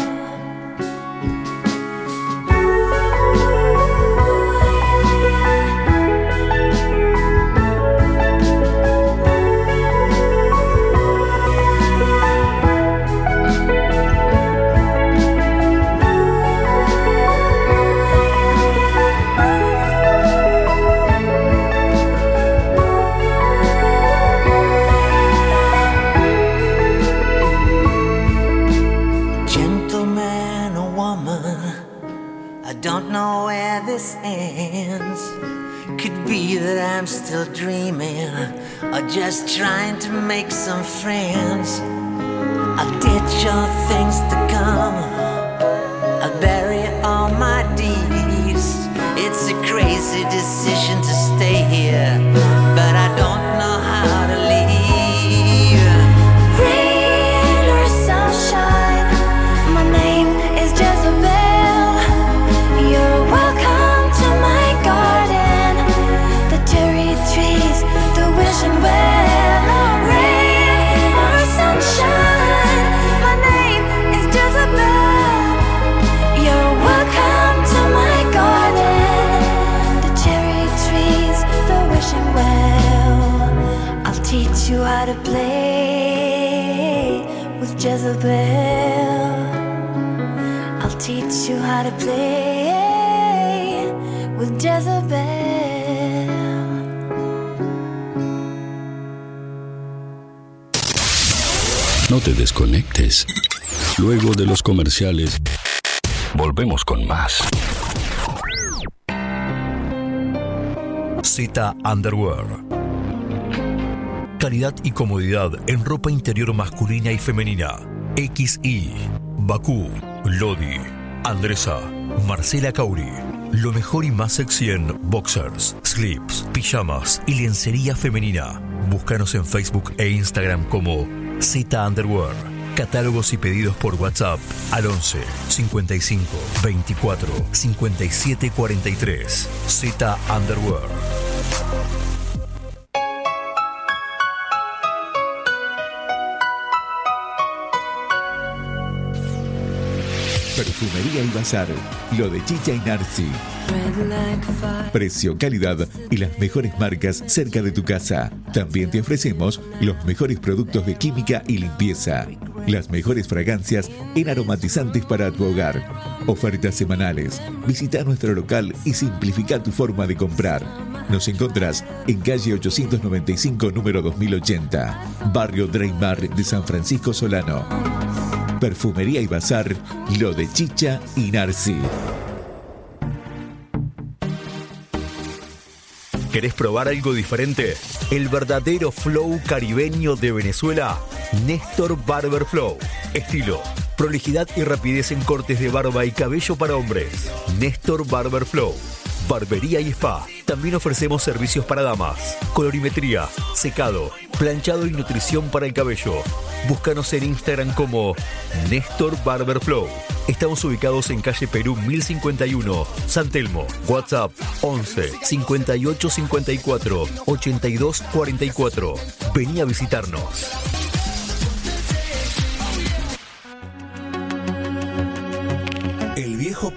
Gentleman or woman, I don't know where this ends. Could be that I'm still dreaming or just trying to make some friends. I'll ditch all things to come, I'll bury all my deeds. It's a crazy decision to stay here, but I don't know how to leave. Rain or sunshine, my name is Jezebel. You're welcome to my garden, the cherry trees, the wishing well. Rain or sunshine, my name is Jezebel. You're welcome to my garden, the cherry trees, the wishing well. I'll teach you how to play with Jezebel. I'll teach you how to play with Jezebel. No te desconectes. Luego de los comerciales, volvemos con más. Z Underwear. Calidad y comodidad en ropa interior masculina y femenina. XI, Bakú, Lodi, Andresa, Marcela Cauri. Lo mejor y más sexy en boxers, slips, pijamas y lencería femenina. Búscanos en Facebook e Instagram como Z Underwear. Catálogos y pedidos por WhatsApp al 11 55 24 57 43. Z Underwear. Perfumería y Bazar, lo de Chicha y Narci. Precio, calidad y las mejores marcas cerca de tu casa. También te ofrecemos los mejores productos de química y limpieza. Las mejores fragancias en aromatizantes para tu hogar. Ofertas semanales. Visita nuestro local y simplifica tu forma de comprar. Nos encontrás en calle 895, número 2080, barrio Dreymar de San Francisco Solano. Perfumería y Bazar, lo de Chicha y Narci. ¿Querés probar algo diferente? El verdadero flow caribeño de Venezuela, Néstor Barber Flow. Estilo, prolijidad y rapidez en cortes de barba y cabello para hombres. Néstor Barber Flow. Barbería y spa. También ofrecemos servicios para damas, colorimetría, secado, planchado y nutrición para el cabello. Búscanos en Instagram como Néstor Barber Flow. Estamos ubicados en calle Perú 1051, San Telmo. WhatsApp 11 58 54 82 44. Vení a visitarnos.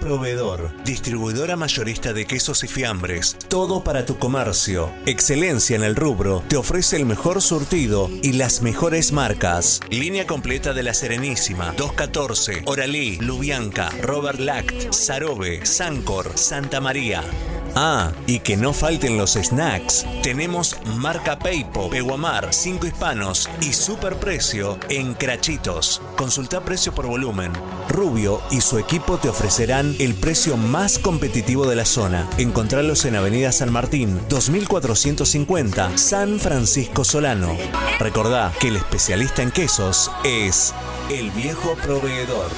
Proveedor, distribuidora mayorista de quesos y fiambres, todo para tu comercio. Excelencia en el rubro, te ofrece el mejor surtido y las mejores marcas. Línea completa de La Serenísima, 214, Oralí, Lubianca, Robert Lact, Sarobe, Sancor, Santa María. Ah, y que no falten los snacks. Tenemos marca Peipo, Peguamar, 5 Hispanos y superprecio en Crachitos. Consulta precio por volumen. Rubio y su equipo te ofrecerán el precio más competitivo de la zona. Encontralos en Avenida San Martín, 2450, San Francisco Solano. Recordá que el especialista en quesos es El Viejo Proveedor.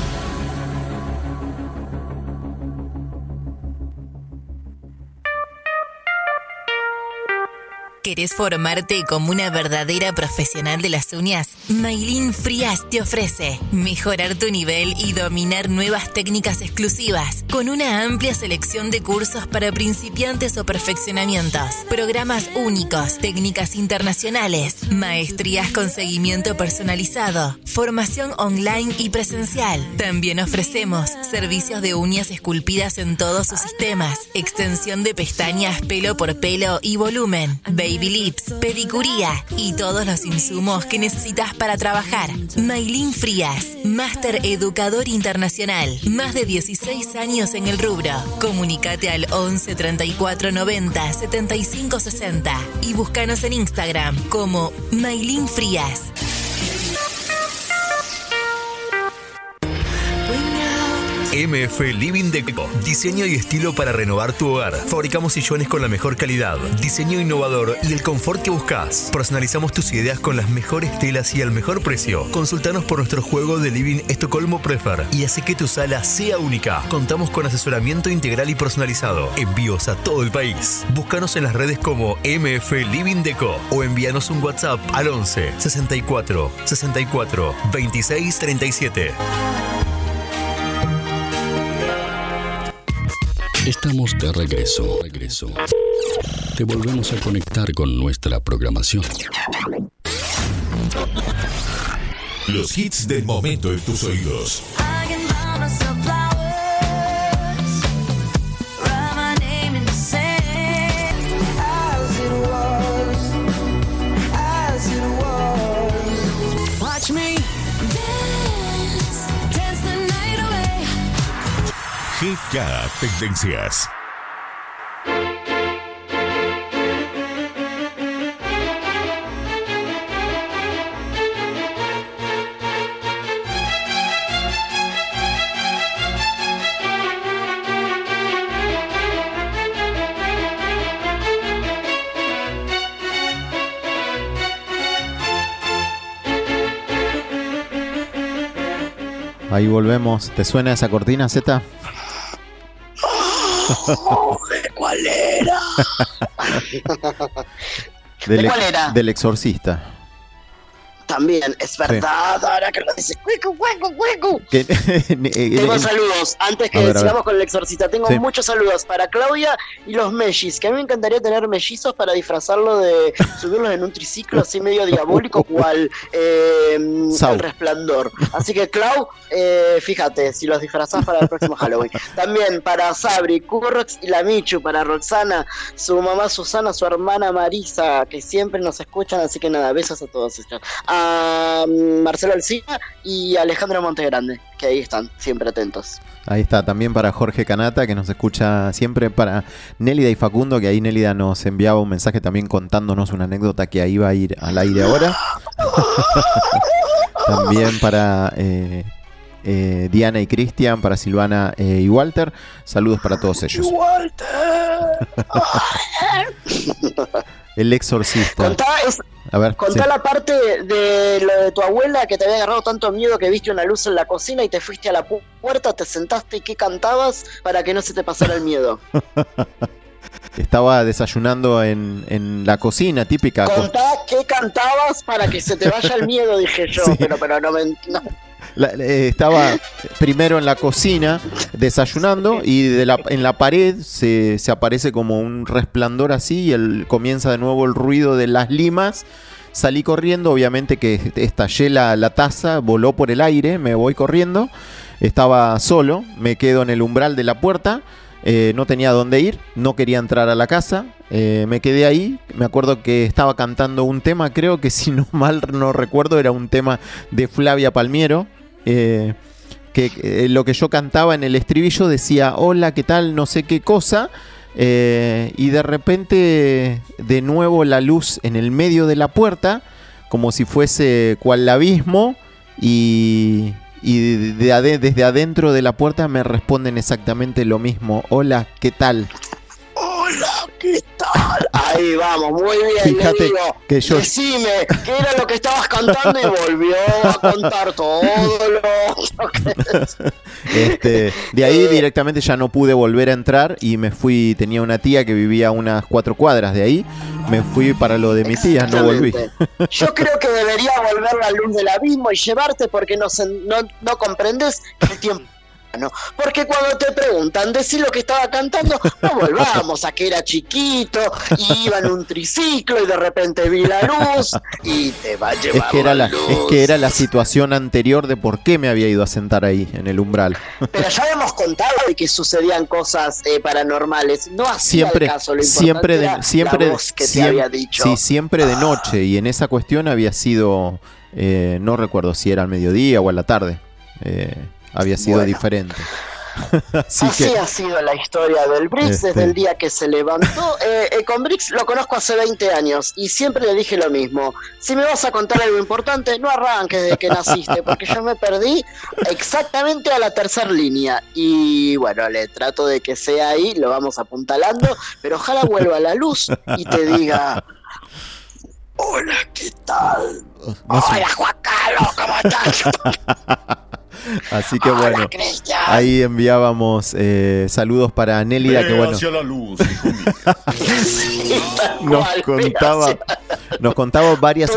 ¿Querés formarte como una verdadera profesional de las uñas? Maylin Frías te ofrece mejorar tu nivel y dominar nuevas técnicas exclusivas con una amplia selección de cursos para principiantes o perfeccionamientos, programas únicos, técnicas internacionales, maestrías con seguimiento personalizado, formación online y presencial. También ofrecemos servicios de uñas esculpidas en todos sus sistemas, extensión de pestañas pelo por pelo y volumen, baby lips, pedicuría y todos los insumos que necesitas para trabajar. Maylin Frías, Máster Educador Internacional, más de 16 años en el rubro. Comunicate al 11 34 90 75 60 y búscanos en Instagram como Maylin Frías. MF Living Deco. Diseño y estilo para renovar tu hogar. Fabricamos sillones con la mejor calidad, diseño innovador y el confort que buscas. Personalizamos tus ideas con las mejores telas y al mejor precio. Consultanos por nuestro juego de Living Estocolmo Prefer y hace que tu sala sea única. Contamos con asesoramiento integral y personalizado. Envíos a todo el país. Búscanos en las redes como MF Living Deco o envíanos un WhatsApp al 11 64 64 26 37. Estamos de regreso. Te volvemos a conectar con nuestra programación. Los hits del momento en tus oídos. GK Tendencias. Ahí volvemos. ¿Te suena esa cortina, Zeta? ¿Cuál era? ¿Cuál era? Del Exorcista. También, es verdad, sí. Ahora que lo dice, cuicu. Tengo saludos, antes que sigamos con el Exorcista, tengo muchos saludos para Claudia y los mellis, que a mí me encantaría tener mellizos para disfrazarlo de subirlos en un triciclo así medio diabólico, cual El Resplandor. Así que Clau, fíjate, si los disfrazás para el próximo Halloween. También para Sabri, Currox y la Michu, para Roxana, su mamá Susana, su hermana Marisa, que siempre nos escuchan, así que nada, besos a todos ellos. A Marcelo Alcina y Alejandro Montegrande, que ahí están, siempre atentos. Ahí está, también para Jorge Canata, que nos escucha siempre, para Nélida y Facundo, que ahí Nélida nos enviaba un mensaje también contándonos una anécdota que ahí va a ir al aire ahora. También para Diana y Cristian, para Silvana y Walter. Saludos para todos ellos. El Exorcista. Contá la parte de lo de tu abuela, que te había agarrado tanto miedo que viste una luz en la cocina y te fuiste a la puerta, te sentaste y ¿qué cantabas para que no se te pasara el miedo? Estaba desayunando en la cocina, típica. Contá qué cantabas para que se te vaya el miedo, dije yo, sí. pero no me... No. Estaba primero en la cocina desayunando y en la pared se aparece como un resplandor así y comienza de nuevo el ruido de las limas. Salí corriendo, obviamente que estallé la taza, voló por el aire, me voy corriendo. estaba solo, me quedo en el umbral de la puerta, no tenía dónde ir, no quería entrar a la casa, me quedé ahí. Me acuerdo que estaba cantando un tema, creo que si no mal no recuerdo, era un tema de Flavia Palmiero, que lo que yo cantaba en el estribillo decía, hola, ¿qué tal? No sé qué cosa. Y de repente de nuevo la luz en el medio de la puerta, como si fuese cual el abismo, y desde adentro de la puerta me responden exactamente lo mismo. Hola, ¿qué tal? Hola, ¿qué tal? Ahí vamos, muy bien. Fíjate le digo, que yo... decime, ¿qué era lo que estabas cantando? Y volvió a contar todo lo que... de ahí directamente ya no pude volver a entrar y me fui. Tenía una tía que vivía a unas 4 cuadras de ahí. Me fui para lo de mi tía, no volví. Yo creo que debería volver la luz del abismo y llevarte, porque no comprendes el tiempo. No, porque cuando te preguntan, decir lo que estaba cantando, no volvamos a que era chiquito, y iba en un triciclo y de repente vi la luz y te va a llevar es que era la situación anterior de por qué me había ido a sentar ahí en el umbral. Pero ya habíamos contado de que sucedían cosas paranormales, no hacía el caso, lo importante era la voz que te había dicho. Sí, siempre de noche, y en esa cuestión había sido, no recuerdo si era al mediodía o a la tarde. Había sido diferente. Así ha sido la historia del Brix desde el día que se levantó. Con Brix lo conozco hace 20 años y siempre le dije lo mismo. Si me vas a contar algo importante, no arranques desde que naciste, porque yo me perdí exactamente a la 3ª línea. Y bueno, le trato de que sea ahí, lo vamos apuntalando, pero ojalá vuelva a la luz y te diga... Hola, ¿qué tal? Hola, Juan Carlos, ¿cómo estás? Así que bueno, ahí enviábamos saludos para Nélida, que bueno, hacia la luz, hijo mío. nos contaba varias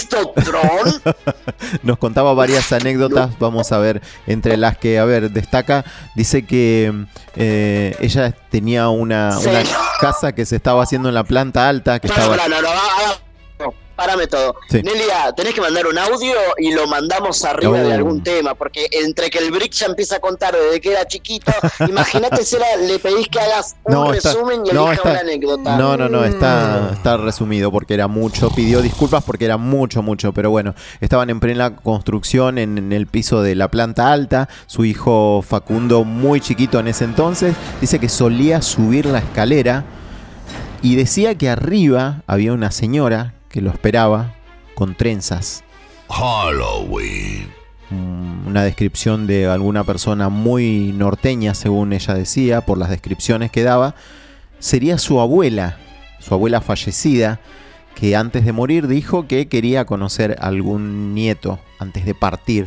nos contaba varias anécdotas. Vamos a ver, entre las que, a ver, destaca, dice que ella tenía una casa que se estaba haciendo en la planta alta, que estaba... Párame todo. Sí. Nelia, tenés que mandar un audio y lo mandamos arriba de algún tema, porque entre que el Brick ya empieza a contar desde que era chiquito, imagínate si le pedís que hagas un resumen y elija una anécdota. No, está resumido porque era mucho. Pidió disculpas porque era mucho, pero bueno, estaban en plena construcción en el piso de la planta alta. Su hijo Facundo, muy chiquito en ese entonces, dice que solía subir la escalera y decía que arriba había una señora que lo esperaba con trenzas. Halloween. Una descripción de alguna persona muy norteña, según ella decía, por las descripciones que daba. Sería su abuela fallecida, que antes de morir dijo que quería conocer algún nieto antes de partir.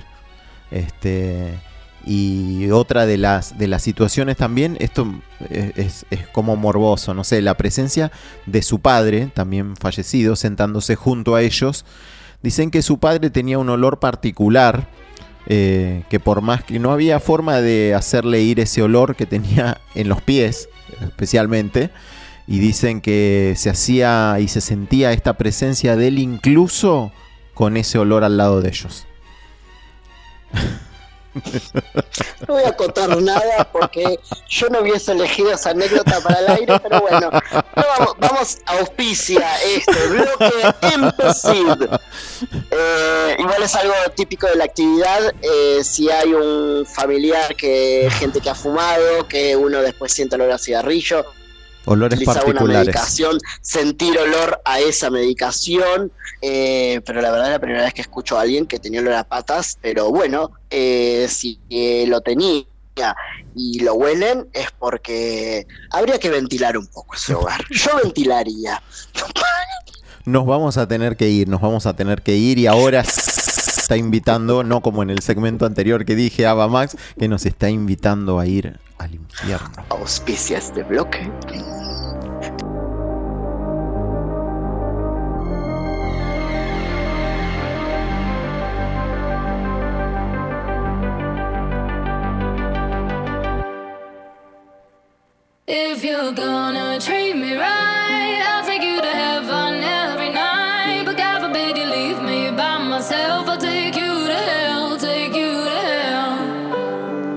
Y otra de las situaciones también, esto es como morboso, no sé, la presencia de su padre, también fallecido, sentándose junto a ellos. Dicen que su padre tenía un olor particular, que por más que no había forma de hacerle ir ese olor que tenía en los pies, especialmente, y dicen que se hacía y se sentía esta presencia de él incluso con ese olor al lado de ellos. No voy a contar nada porque yo no hubiese elegido esa anécdota para el aire, pero bueno, vamos a auspicia este bloque Empecid. Igual es algo típico de la actividad. Si hay un familiar, gente que ha fumado, que uno después siente olor a cigarrillo, olores particulares, una medicación, sentir olor a esa medicación, pero la verdad es la primera vez que escucho a alguien que tenía olor a patas, pero bueno, si lo tenía y lo huelen es porque habría que ventilar un poco ese hogar. Yo ventilaría. Nos vamos a tener que ir y ahora está invitando, no como en el segmento anterior que dije, Ava Max, que nos está invitando a ir al infierno. Auspicia este bloque. If you're gonna treat me right, I'll take you to heaven every night. But God forbid you leave me by myself, I'll take you to hell, take you to hell.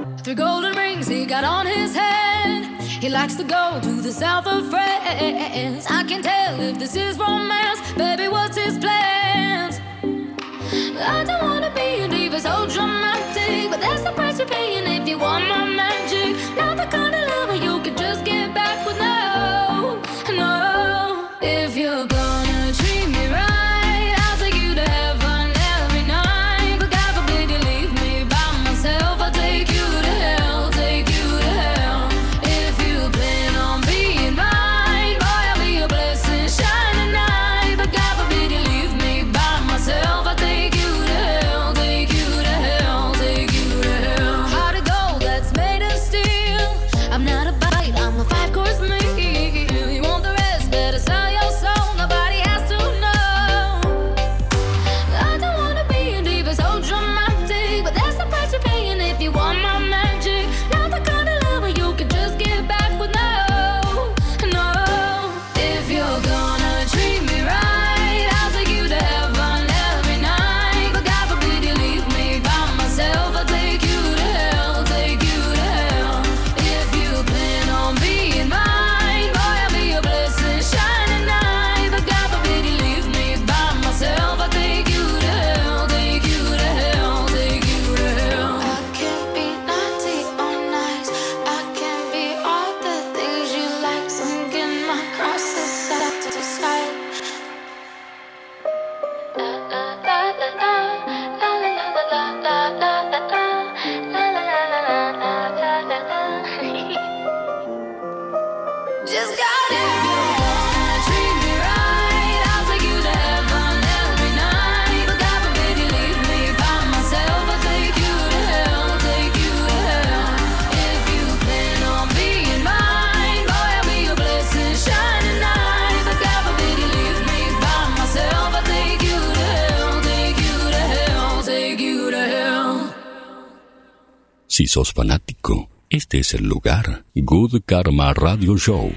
He likes to go to the south of France. I can tell if this is romance. Baby, what's his plans? I don't wanna be a diva, so dramatic, but that's the price you're paying if you want my magic. Not the kind of lover you could just get back with. No, no. If you're gonna treat me right, I'll take you to heaven every night. But God forbid you leave me by myself, I'll take you to hell, take you to hell. If you plan on being mine, boy, I'll be a blessing, shining night. But God forbid you leave me by myself, I'll take you to hell, take you to hell, take you to hell. Heart of gold that's made of steel. I'm not a bite, I'm a 5-course meal. You want the rest, better sell your soul, nobody has to know. I don't wanna be a diva, so dramatic, but that's the price you're paying if you want my magic. Not the kind of lover you could just get back with. No, no. If you're gonna treat me right, I'll take you to heaven every night. But God forbid you leave me by myself, I'll take you to hell, take you to hell. If you plan on being mine, boy, I'll be a blessing, shining night. But God forbid you leave me by myself, I'll take you to hell, take you to hell, take you to hell. I can be naughty or nice, I can be all the things you like. So get my crosses side to side. Just got it. If you're gonna treat me right, I'll take you to heaven every night. But God forbid you leave me by myself, I'll take you to hell, take you to hell. If you plan on being mine, boy, I'll be a blessing, shining night. But God forbid you leave me by myself, I'll take you to hell, take you to hell, take you to hell. Si sos fanático, este es el lugar. Good Karma Radio Show.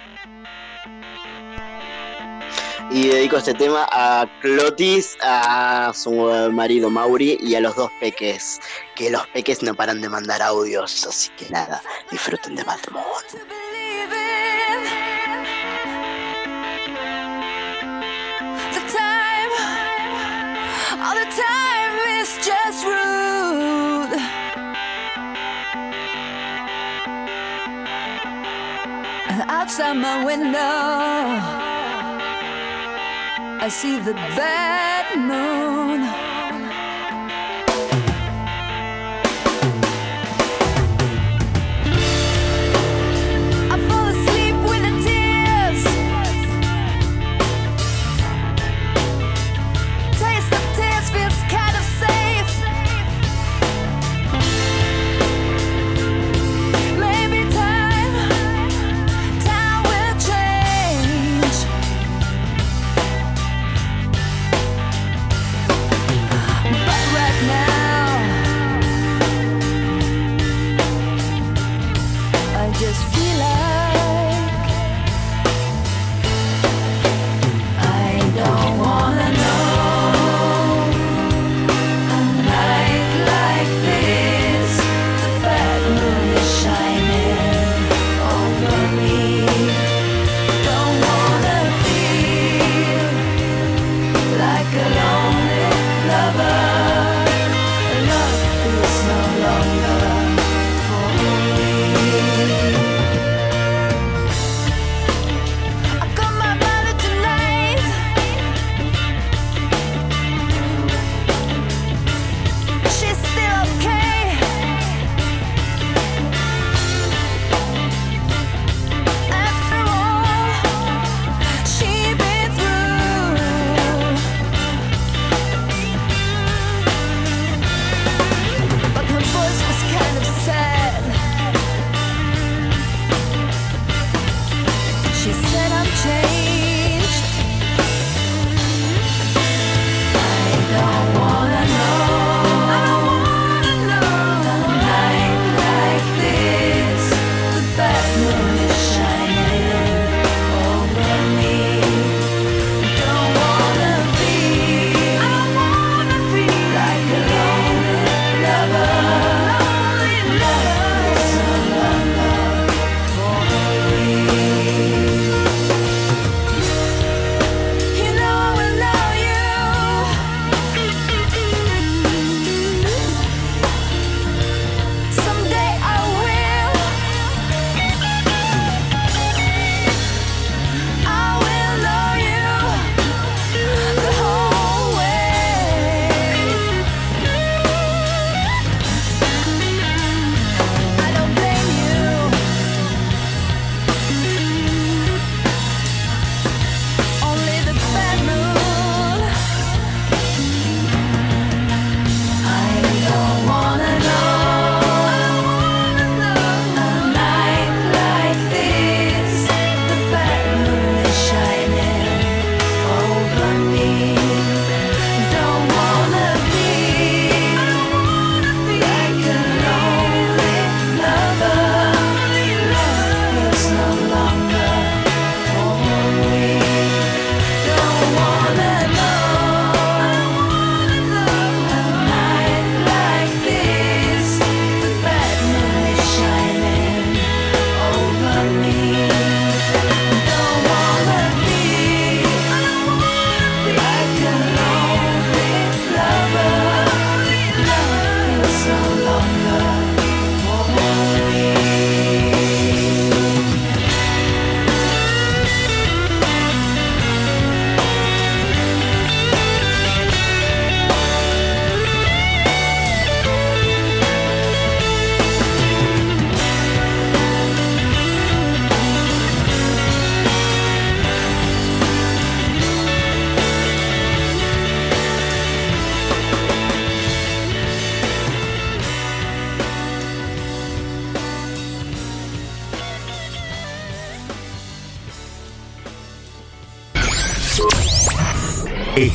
Y dedico este tema a Clotis, a su marido Mauri y a los 2 peques, que los peques no paran de mandar audios, así que nada, disfruten de Bad Moon. The time, all the time is just rude. Outside my window, I see the bad moon. I fall asleep with the tears. Taste of tears feels kind of safe. Maybe time will change. But right now, I just feel like I don't wanna know a night like this. The bad moon is shining over me. Don't wanna feel like a lonely lover. Love feels no longer for me. I got my mother tonight. She's still okay. After all she's been through, but her voice was kind of sad. She said I'm changed. I don't wanna know. I don't wanna know a night like this. The bad moon is shining over me. Don't wanna feel. I don't wanna feel like a lonely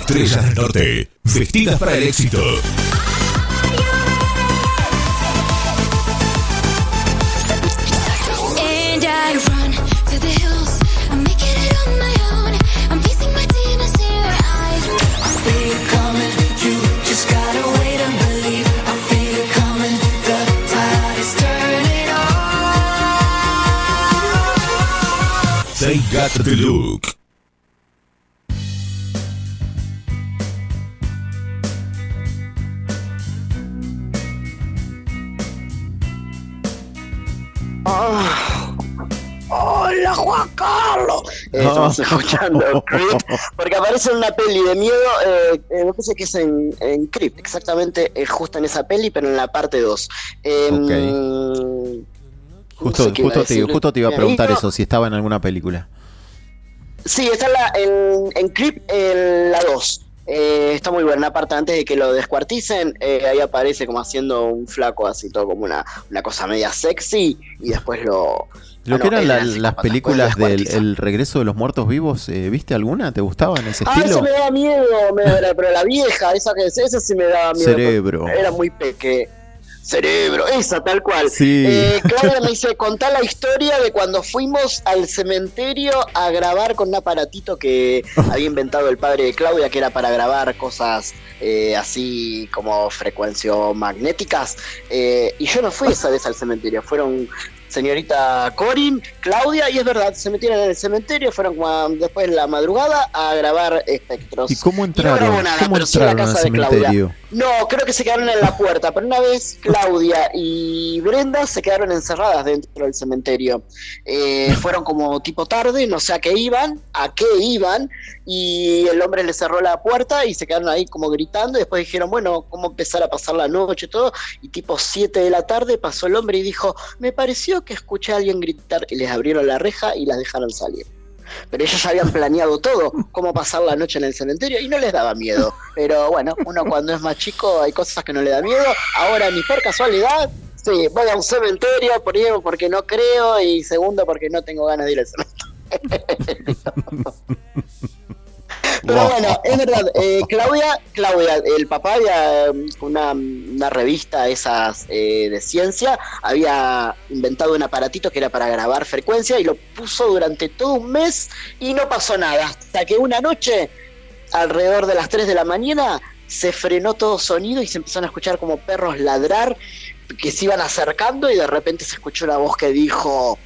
Estrellas del Norte, vestidas para el éxito. And I run to the hills, I'm making it on my own. I'm facing my demons here. I feel it coming, you just gotta wait and believe. I feel it coming, the tide is turning on. They got the look. Hola Juan Carlos. Estamos escuchando Creep porque aparece en una peli de miedo, me parece que es en Creep, exactamente, justo en esa peli, pero en la parte 2. Justo te iba a preguntar eso, si estaba en alguna película. Sí, está en Creep, la 2. Está muy buena, aparte antes de que lo descuarticen, ahí aparece como haciendo un flaco así, todo como una cosa media sexy, y después lo que eran las películas del El Regreso de los Muertos Vivos, ¿viste alguna? ¿Te gustaban ese estilo? Eso me daba miedo, pero la vieja, esa sí me daba miedo. Cerebro. Era muy pequeña. Cerebro, esa, tal cual. Sí. Claudia me dice, contá la historia de cuando fuimos al cementerio a grabar con un aparatito que había inventado el padre de Claudia, que era para grabar cosas así como frecuenciomagnéticas. Y yo no fui esa vez al cementerio, fueron señorita Corin, Claudia, y es verdad, se metieron en el cementerio, fueron después de la madrugada a grabar espectros. ¿Y cómo entraron? Y no grabó nada, ¿Cómo pero sí en la entraron casa al de cementerio? Claudia. No, creo que se quedaron en la puerta, pero una vez Claudia y Brenda se quedaron encerradas dentro del cementerio. Fueron como tipo tarde, no sé a qué iban, y el hombre les cerró la puerta y se quedaron ahí como gritando, y después dijeron, bueno, ¿cómo empezar a pasar la noche y todo? Y tipo 7 de la tarde pasó el hombre y dijo, me pareció que escuché a alguien gritar, y les abrieron la reja y las dejaron salir. Pero ellos ya habían planeado todo, cómo pasar la noche en el cementerio, y no les daba miedo. Pero bueno, uno cuando es más chico hay cosas que no le da miedo. Ahora, ni por casualidad, sí, voy a un cementerio, primero porque no creo, y segundo porque no tengo ganas de ir al cementerio. Pero bueno, es verdad, Claudia, el papá había una revista esas de ciencia, había inventado un aparatito que era para grabar frecuencia y lo puso durante todo un mes y no pasó nada, hasta que una noche, alrededor de las 3 de la mañana, se frenó todo sonido y se empezaron a escuchar como perros ladrar que se iban acercando, y de repente se escuchó una voz que dijo...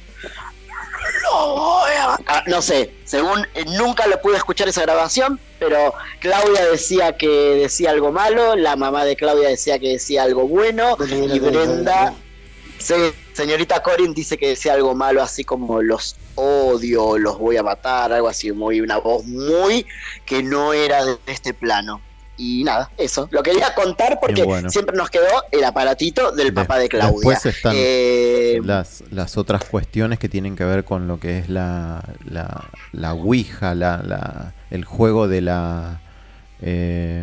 No sé, según nunca lo pude escuchar esa grabación, pero Claudia decía que decía algo malo, la mamá de Claudia decía que decía algo bueno, y Brenda, señorita Corin dice que decía algo malo, así como los odio, los voy a matar, algo así, una voz muy que no era de este plano. Y nada, eso, lo quería contar porque siempre nos quedó el aparatito del papá de Claudia. Después están las otras cuestiones que tienen que ver con lo que es la Ouija, el juego de la de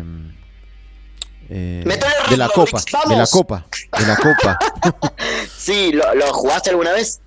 la copa. Sí, ¿lo jugaste alguna vez?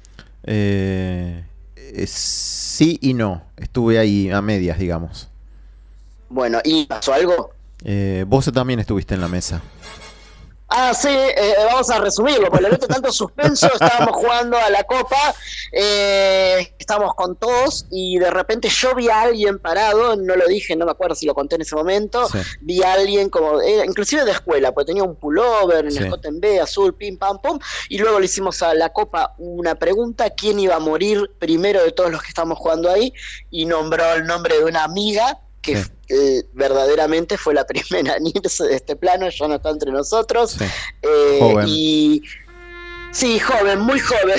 Sí y no, estuve ahí a medias, digamos. Bueno, ¿y pasó algo? Vos también estuviste en la mesa. Ah, sí, vamos a resumirlo, porque le meto tanto suspenso. Estábamos jugando a la copa, estábamos con todos, y de repente yo vi a alguien parado, no lo dije, no me acuerdo si lo conté en ese momento, sí. Vi a alguien como, inclusive de escuela, porque tenía un pullover, en escote en B, azul, pim, pam, pum, y luego le hicimos a la copa una pregunta, ¿quién iba a morir primero de todos los que estábamos jugando ahí? Y nombró el nombre de una amiga, que verdaderamente fue la primera en irse de este plano, ya no está entre nosotros. Sí. Joven. Y sí, joven, muy joven.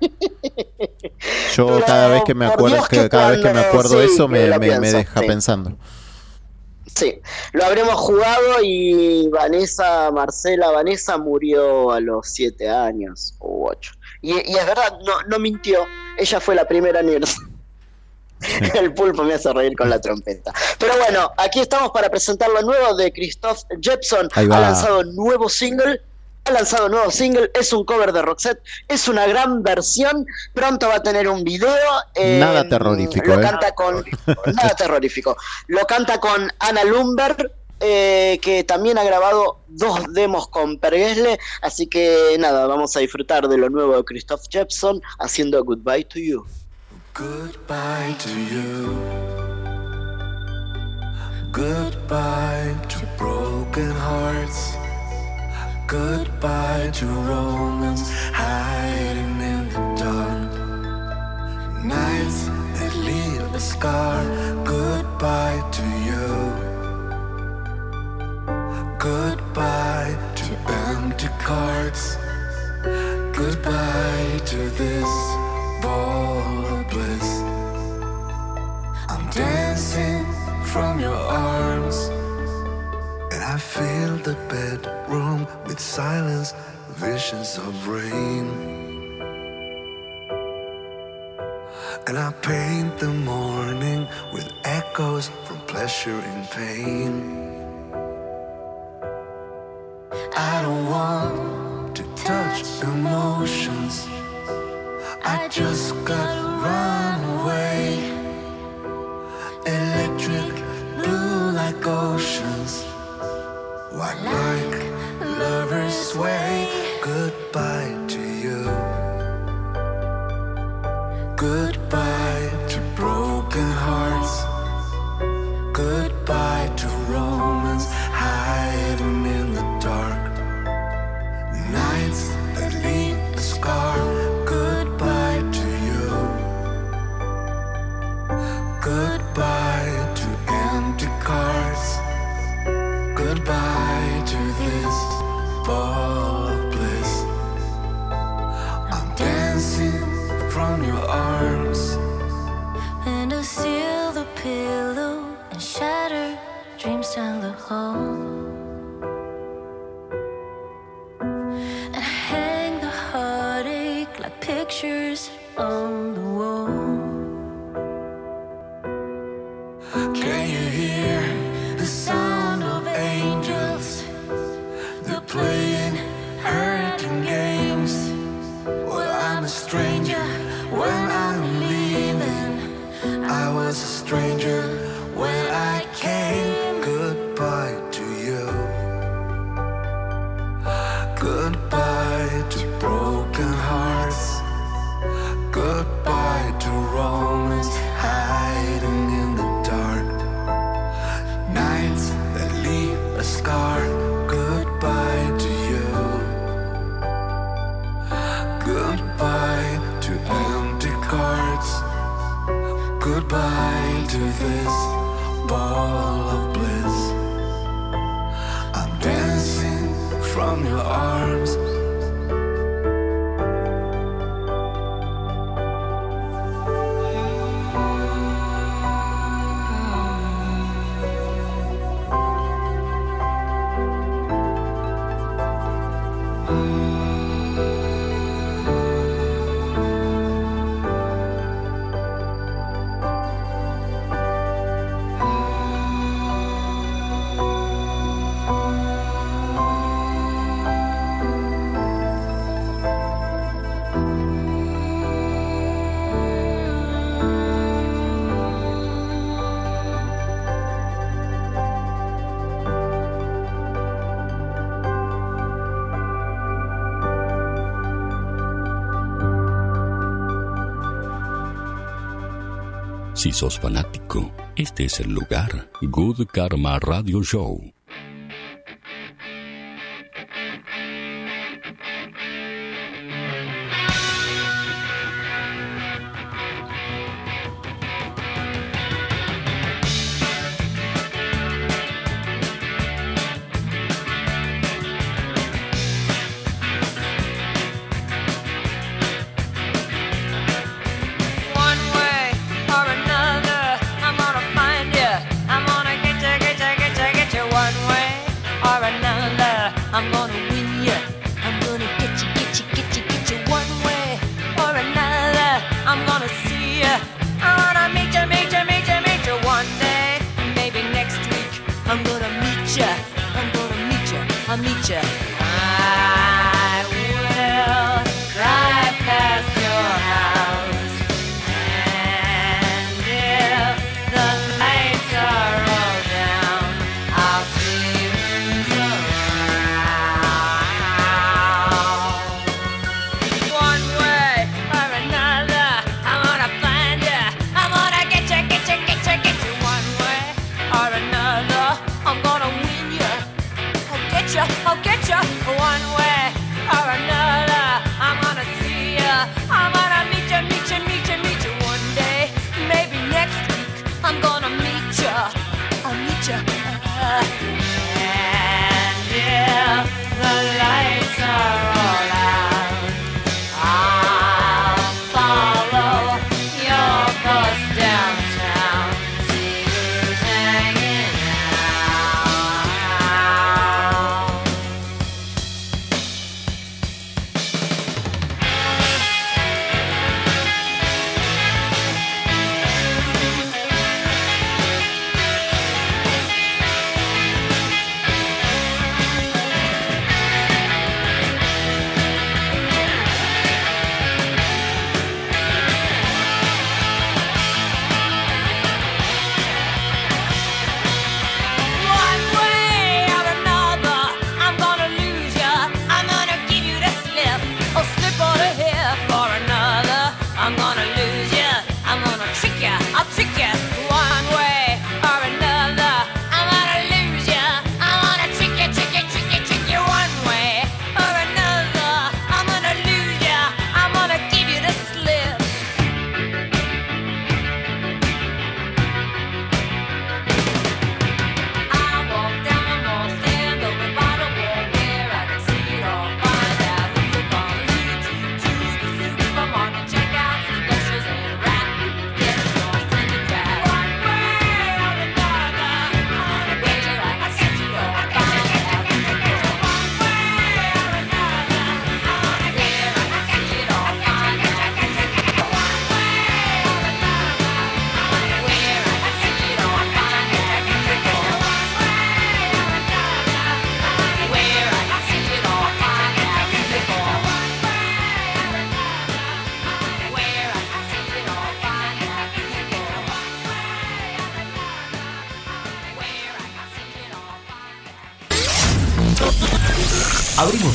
Yo pero, cada vez que me acuerdo, de eso me deja pensando. Sí, lo habremos jugado, y Vanessa murió a los 7 años u 8. Y es verdad, no mintió, ella fue la primera en irse. Sí. El pulpo me hace reír con la trompeta. Pero bueno, aquí estamos para presentar lo nuevo de Christoph Jepson. Ha lanzado un nuevo single Ha lanzado nuevo single, es un cover de Roxette, es una gran versión, pronto va a tener un video. Nada terrorífico, Lo canta con nada terrorífico. Lo canta con Anna Lumber, que también ha grabado 2 demos con Per Gessle, así que nada, vamos a disfrutar de lo nuevo de Christoph Jepson haciendo Goodbye to You. Goodbye to you. Goodbye to broken hearts. Goodbye to romance hiding in the dark. Nights that leave a scar. Goodbye to you. Goodbye to empty cards. Goodbye to this ball of bliss. I'm dancing from your arms, and I fill the bedroom with silence, visions of rain. And I paint the morning with echoes from pleasure and pain. I don't want to touch emotions, I just gotta run away. Electric blue like oceans, white like lovers' way. Goodbye to you. Goodbye to broken hearts. Goodbye to romance hiding in the dark. Nights that leave a scar. Goodbye to you. Goodbye to empty cards. Goodbye to this ball of bliss. I'm dancing from your arms, And I seal the pillow and shatter dreams down the hall. And I hang the heartache like pictures on the wall. Can you hear the sound of angels? They're playing hurting games. Well, I'm a stranger when I'm leaving. I was a stranger when I came. Goodbye to you. Goodbye to broken hearts. Goodbye to romance hiding in the dark. Nights that leave a scar. Goodbye to you. Goodbye to empty cards. Goodbye to this ball of bliss. I'm dancing from your arms. Si sos fanático, este es el lugar. Good Karma Radio Show. One way or another, I'm gonna find you. I'm gonna get you, get you, get you, get you. One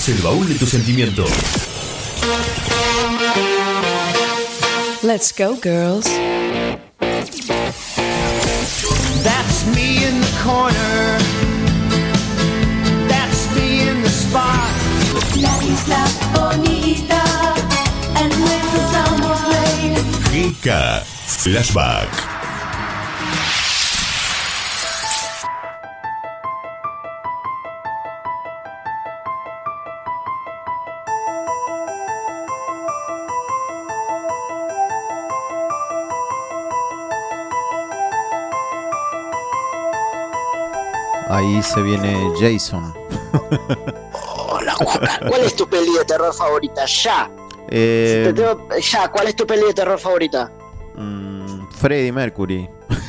Abrimos el baúl de tus sentimientos. Let's go, girls. That's me in the corner. That's me in the spot. La isla bonita, and when the summer rain. GK Flashback. Ahí se viene Jason. Hola, Juan. ¿Cuál es tu peli de terror favorita? Ya. Ya, ¿cuál es tu peli de terror favorita? Freddie Mercury.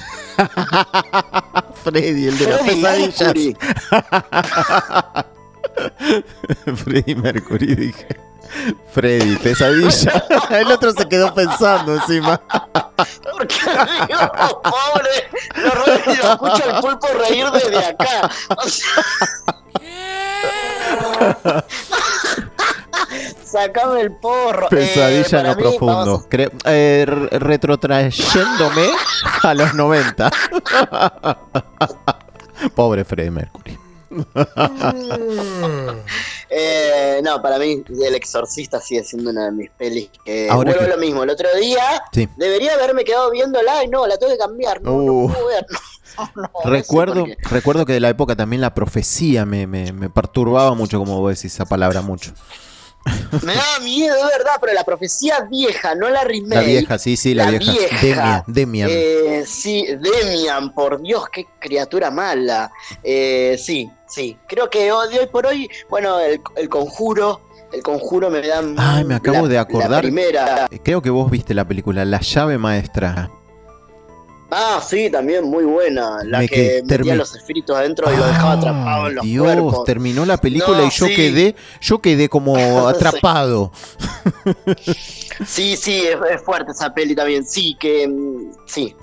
Freddy, el de las Freddie pesadillas. Mercury. Freddie Mercury, dije. Freddy, pesadilla. El otro se quedó pensando encima. Porque digo, pobre, lo escucho al pulpo reír desde acá. O sea, sacame el porro. Pesadilla en lo para mí, profundo. Retrotrayéndome a los 90. Pobre Freddie Mercury. No, para mí El Exorcista sigue siendo una de mis pelis que Ahora vuelvo que- lo mismo. El otro día Sí. debería haberme quedado viéndola y no, la tengo que cambiar. No, no puedo ver. No, Recuerdo, no sé por qué. recuerdo que de la época también la profecía me perturbaba mucho, como vos decís esa palabra mucho. Me da miedo, de verdad, pero la profecía vieja, no la remake. La vieja, sí, la vieja. Demian. Sí, Demian, por Dios, qué criatura mala. Sí, creo que de hoy por hoy, bueno, el Conjuro me da... Ay, me acabo de acordar. La primera. Creo que vos viste la película La llave maestra. Ah, sí, también muy buena. La Me que que- metía los espíritus adentro y lo dejaba atrapado en los Dios, cuerpos. terminó la película No, y yo sí. quedé como atrapado. Sí, es fuerte esa peli también. Sí, que... Sí.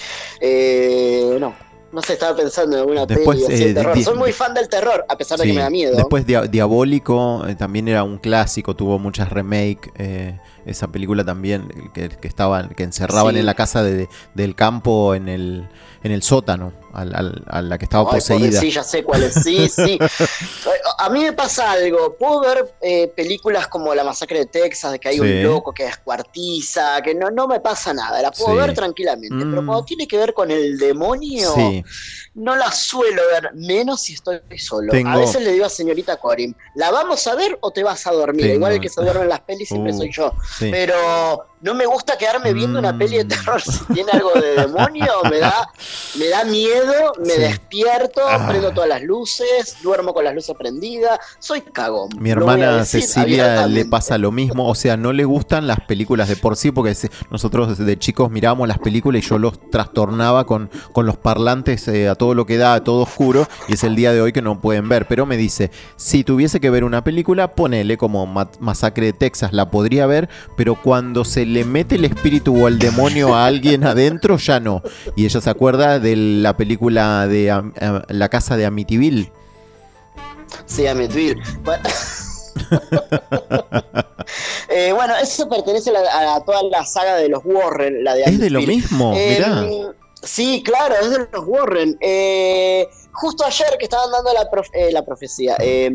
No sé, estaba pensando en alguna Después, peli así de terror. di- Soy muy fan del terror, a pesar de Sí, que me da miedo. Después Diabólico también era un clásico, tuvo muchas remake. Esa película también que encerraban Sí. en la casa del campo en el sótano a la que estaba Ay, poseída. Sí, ya sé cuál es. Sí. A mí me pasa algo. Puedo ver películas como La Masacre de Texas, de que hay Sí. un loco que descuartiza, que no me pasa nada. La puedo Sí. ver tranquilamente. Pero cuando tiene que ver con el demonio, Sí. no la suelo ver, menos si estoy solo. Tengo- A veces le digo a señorita Corim, ¿la vamos a ver o te vas a dormir? Tengo- Igual el que se duerme en las pelis siempre soy yo. Sí. Pero no me gusta quedarme viendo una peli de terror si tiene algo de demonio. Me da miedo, me Sí. despierto, Ah. prendo todas las luces, duermo con las luces prendidas. Soy cagón. Mi lo voy a hermana decir Cecilia abiertamente. le pasa lo mismo, o sea, no le gustan las películas de por sí, porque nosotros de chicos mirábamos las películas y yo los trastornaba con los parlantes a todo lo que da, a todo oscuro, y es el día de hoy que no pueden ver, pero me dice, si tuviese que ver una película, ponele como Masacre de Texas, la podría ver, pero cuando se le mete el espíritu o el demonio a alguien adentro, ya no. Y ella se acuerda de la película de La Casa de Amityville. Sí, Amityville. Bueno, eso pertenece a toda la saga de los Warren, la de Es de lo Amityville. mismo, mirá. Sí, claro, es de los Warren. Justo ayer que estaban dando la profecía.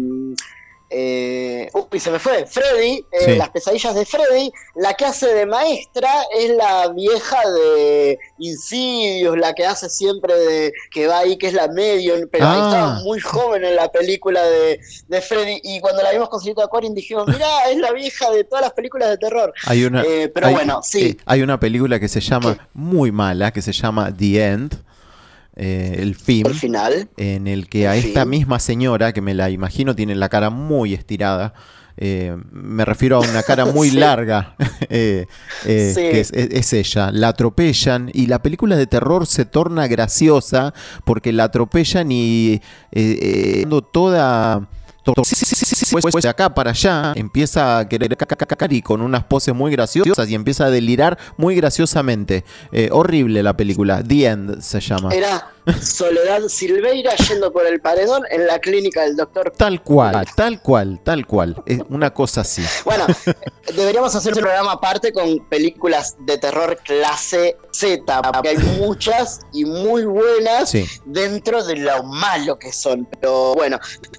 Uy, se me fue. Freddy, Sí. Las pesadillas de Freddy, la que hace de maestra es la vieja de Insidious, la que hace siempre que va ahí, que es la medium, pero ahí estaba muy joven en la película de Freddy, y cuando la vimos con señorita Corin dijimos, mirá, es la vieja de todas las películas de terror. Hay una, pero bueno, sí. hay una película que se llama, muy mala, que se llama The End, el final, en el que a esta misma señora, que me la imagino tiene la cara muy estirada, me refiero a una cara muy Sí. larga, que Sí. es ella, la atropellan y la película de terror se torna graciosa porque la atropellan y toda de acá para allá empieza a querer cacar y con unas poses muy graciosas y empieza a delirar muy graciosamente. Horrible la película. The End se llama. Era Soledad Silveira yendo por el paredón en la clínica del doctor. Tal cual. Es una cosa así. Bueno, deberíamos hacer un programa aparte con películas de terror clase Z, porque hay muchas y muy buenas dentro de lo malo que son. Pero bueno,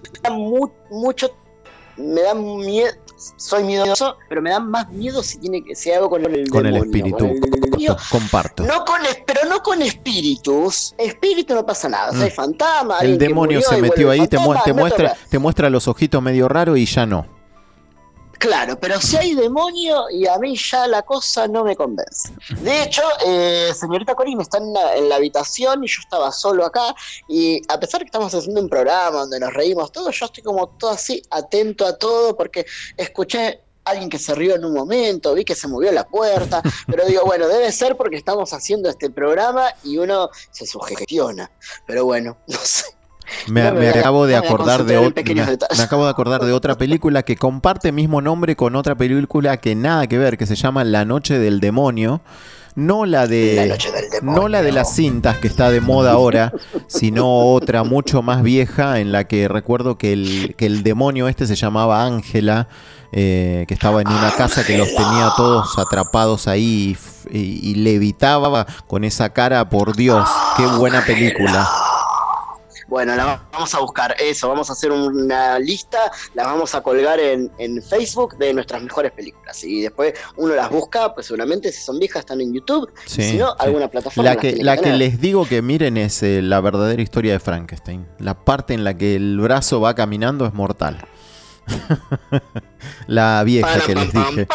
me da miedo. Soy miedoso, pero me da más miedo si hago con el con demonio, el espíritu. con el demonio. Comparto. Pero no con espíritus. Espíritu no pasa nada. O sea, hay fantasma. El demonio se metió ahí, te muestra los ojitos medio raros y ya no. Claro, pero si hay demonio y a mí ya la cosa no me convence. De hecho, señorita Corín está en la habitación y yo estaba solo acá y a pesar de que estamos haciendo un programa donde nos reímos todos, yo estoy como todo así atento a todo porque escuché a alguien que se rió en un momento, vi que se movió la puerta, pero digo, bueno, debe ser porque estamos haciendo este programa y uno se sugestiona. Pero bueno, no sé. Me acabo de acordar de otra película que comparte mismo nombre con otra película que nada que ver, que se llama La Noche del Demonio. No la de las cintas que está de moda ahora, sino otra mucho más vieja en la que recuerdo que el demonio este se llamaba Ángela, que estaba en una casa que los tenía todos atrapados ahí y levitaba con esa cara. Por Dios, qué buena película. Bueno, la vamos a buscar eso, vamos a hacer una lista, la vamos a colgar en Facebook de nuestras mejores películas y después uno las busca, pues seguramente si son viejas están en YouTube, si no, alguna plataforma. La que les digo que miren es La verdadera historia de Frankenstein. La parte en la que el brazo va caminando es mortal. La vieja que les dije.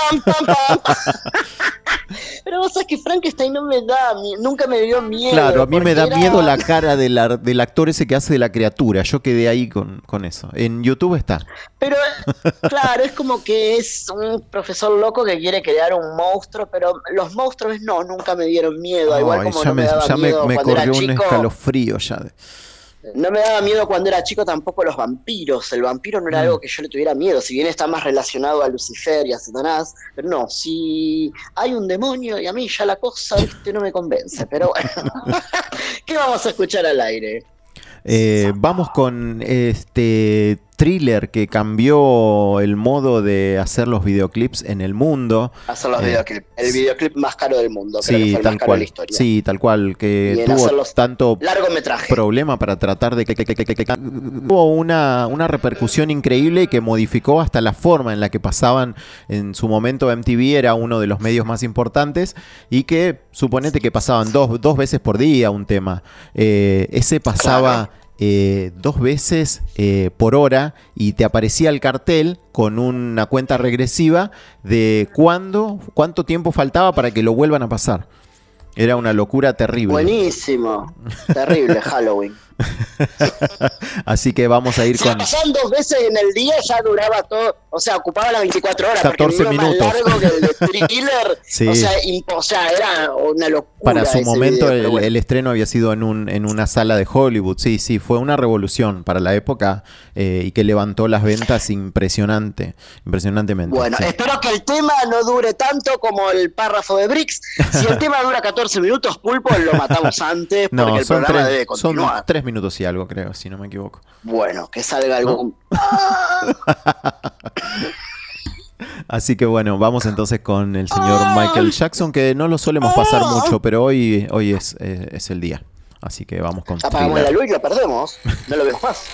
Pero vos sabés que Frankenstein nunca me dio miedo. Claro, a mí me da miedo la cara del actor ese que hace de la criatura. Yo quedé ahí con eso. En YouTube está. Pero claro, es como que es un profesor loco que quiere crear un monstruo, pero los monstruos nunca me dieron miedo. Igual como no me daba miedo me cuando corrió era chico. Un escalofrío ya. No me daba miedo cuando era chico tampoco los vampiros. El vampiro no era algo que yo le tuviera miedo, si bien está más relacionado a Lucifer y a Satanás, pero no, si hay un demonio y a mí ya la cosa no me convence, pero bueno. ¿Qué vamos a escuchar al aire? Vamos con este Thriller que cambió el modo de hacer los videoclips en el mundo. Hacer los videoclips. El videoclip más caro del mundo. Creo que fue el más caro de la historia. Sí, tal cual. Que tuvo tanto problema para tratar de que hubo una repercusión increíble y que modificó hasta la forma en la que pasaban. En su momento MTV era uno de los medios más importantes y que suponete que pasaban dos veces por día un tema. Ese pasaba... 2 veces por hora y te aparecía el cartel con una cuenta regresiva de cuánto tiempo faltaba para que lo vuelvan a pasar. Era una locura terrible. Buenísimo. Terrible Halloween. Así que vamos a ir con... pasaban 2 veces en el día, ya duraba todo, o sea, ocupaba las 24 horas, 14 porque minutos. Más largo que el de Thriller. Sí. O sea, era una locura. Para su momento video, el estreno había sido en una sala de Hollywood. Sí, fue una revolución para la época y que levantó las ventas impresionantemente. Bueno, espero que el tema no dure tanto como el párrafo de Brix. Si el tema dura 14 minutos, Pulpo, lo matamos antes porque el programa debe continuar. Son 3 minutos y algo, creo, si no me equivoco. Bueno, que salga algo... Así que bueno, vamos entonces con el señor Michael Jackson, que no lo solemos pasar mucho, pero hoy es el día. Así que vamos con apagamos la luz y lo perdemos. No lo veo más.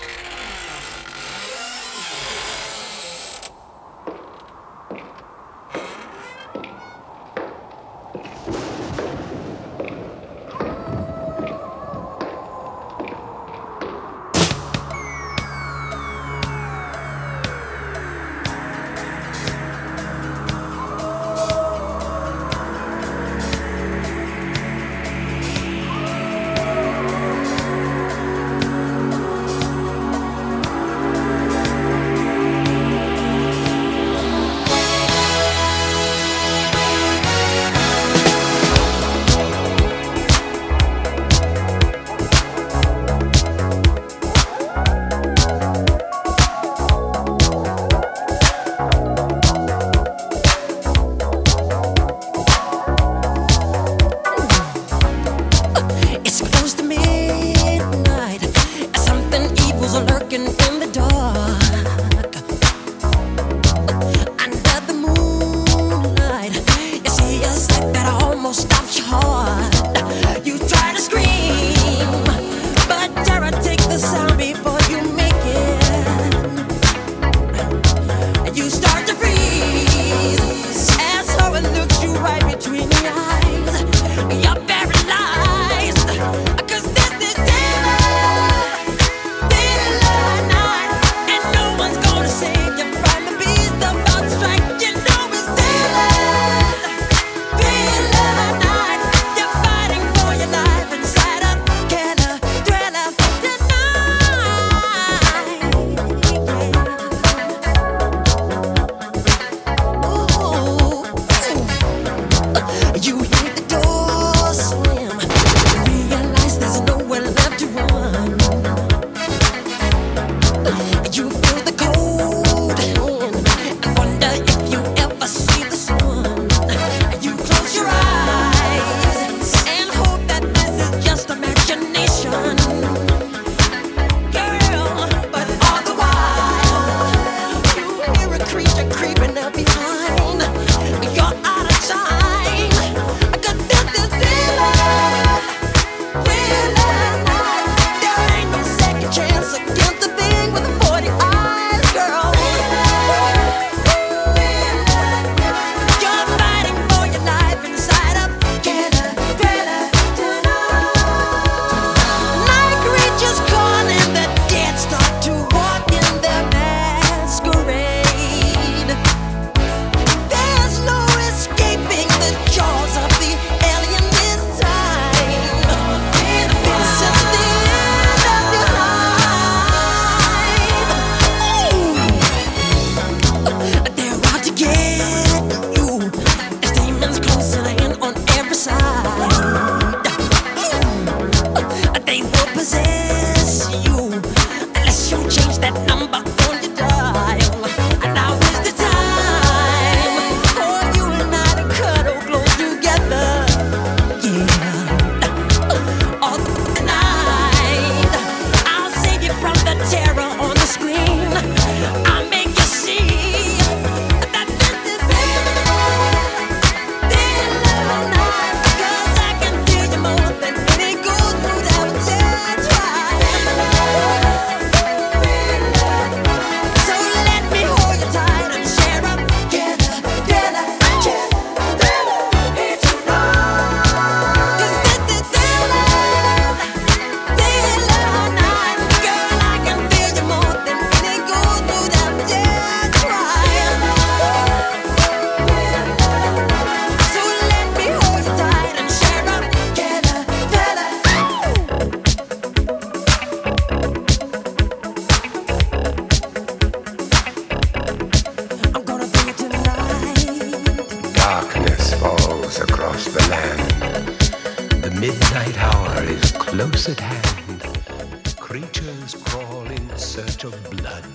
darkness falls across the land. The midnight hour is close at hand. Creatures crawl in search of blood.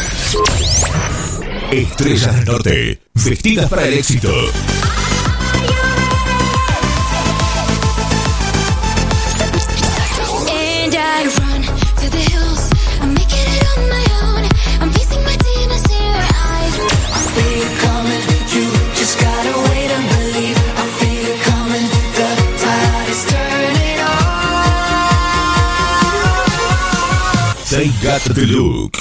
Estrellas del Norte, vestidas para el éxito. And I run to the hills, I'm making it on my own. I'm facing my demons here. I feel it coming, you just gotta wait and believe. I feel it coming, the tide is turning on. They got the look.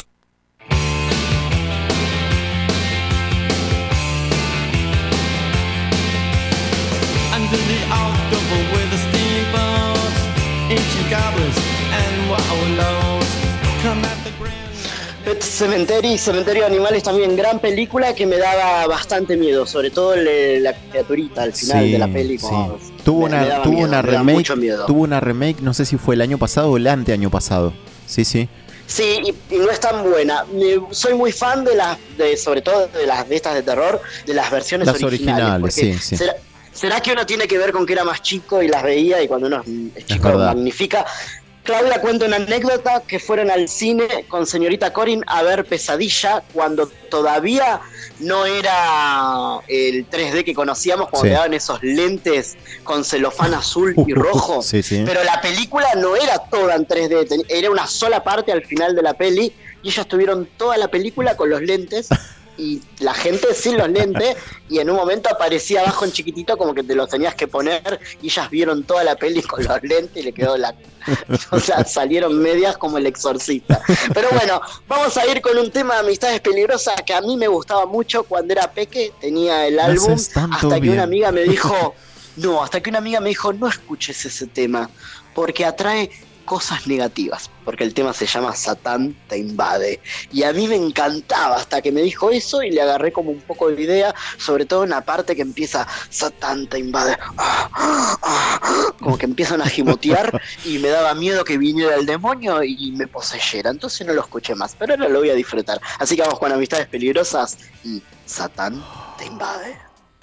Under the October with the steamboats, ancient goblins and wallows come at the grand. Pet Sematary, Cementerio de Animales, también gran película que me daba bastante miedo, sobre todo la criaturita al final de la peli. Como Tuvo me daba tuvo miedo, una me daba remake, mucho miedo. tuvo una remake, no sé si fue el año pasado o el anteaño pasado. Sí, sí. Sí, y no es tan buena. Soy muy fan sobre todo de estas de terror, de las versiones Las originales, porque sí. ¿Será que uno tiene que ver con que era más chico y las veía y cuando uno es chico verdad. magnifica? Claudia cuenta una anécdota que fueron al cine con señorita Corin a ver Pesadilla cuando todavía no era el 3D que conocíamos, cuando Sí. le daban esos lentes con celofán azul y rojo. Sí, sí. Pero la película no era toda en 3D, era una sola parte al final de la peli y ellos tuvieron toda la película con los lentes y la gente sin los lentes y en un momento aparecía abajo en chiquitito como que te los tenías que poner y ellas vieron toda la peli con los lentes y le quedó o sea, salieron medias como El Exorcista. Pero bueno, vamos a ir con un tema de Amistades Peligrosas que a mí me gustaba mucho cuando era peque, tenía el álbum, haces tanto hasta que bien. una amiga me dijo, no escuches ese tema, porque atrae cosas negativas, porque el tema se llama Satán te invade. Y a mí me encantaba hasta que me dijo eso y le agarré como un poco de idea, sobre todo en la parte que empieza Satán te invade. Como que empiezan a gimotear y me daba miedo que viniera el demonio y me poseyera. Entonces no lo escuché más, pero ahora lo voy a disfrutar. Así que vamos con Amistades Peligrosas y Satán te invade.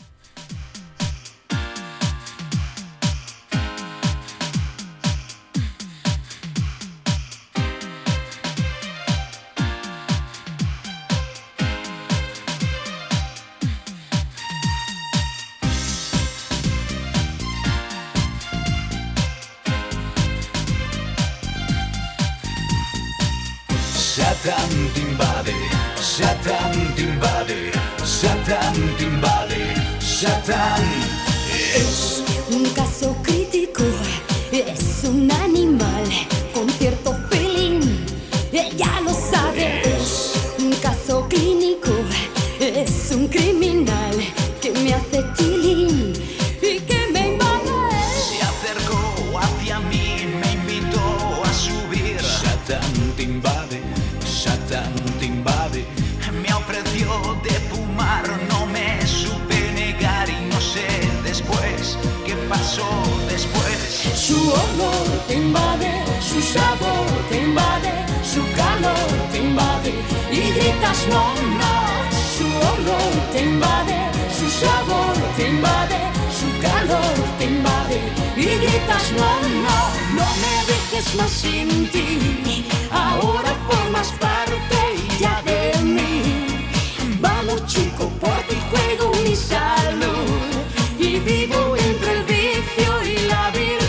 Satán te invade, Satán te invade, Satán te invade, Satán Es un caso crítico, es un animal con cierto feeling, ya lo sabes. Un caso clínico, es un criminal que me hace tilín y que me invade. Se acercó hacia mí, me invitó a subir. Satán te invade, Satán te invade. Me ofreció de fumar, no me supe negar y no sé después qué pasó después. Su olor te invade, su sabor te invade, su calor te invade y gritas no, no. Su olor te invade, su sabor te invade, su calor te invade y gritas no, no. No me dejes más sin ti, ahora formas parte ya de mí. Vamos chico, por ti juego mi salud y vivo entre el vicio y la virtud.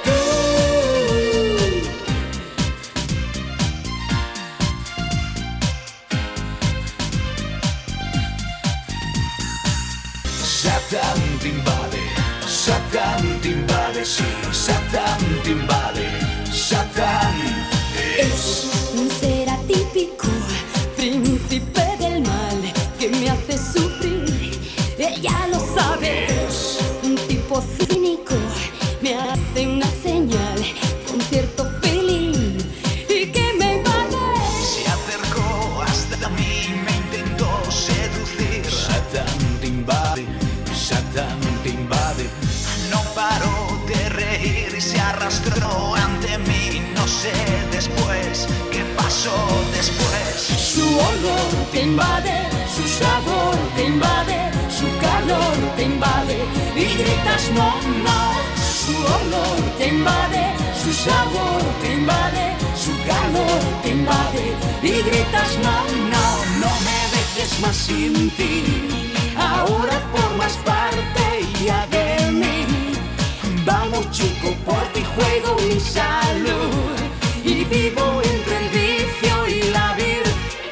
Satán te invade, sí, Satán te invade, Satán Es un ser atípico, príncipe del mal, que me hace sufrir, ya lo sabes. Un tipo cínico, me hace una señal con cierto feeling y que me invade. se acercó hasta mí, me intentó seducir. Satán te invade, Satán te invade. No paró de reír y se arrastró ante mí. No sé después qué pasó después. Su olor te invade, su sabor te invade, su calor te invade gritas no, no. Su olor te invade, su sabor te invade, su calor te invade y gritas no, no, no me dejes más sin ti. Ahora formas parte ya de mí. Vamos chico, por ti juego mi salud y vivo entre el vicio y la virtud.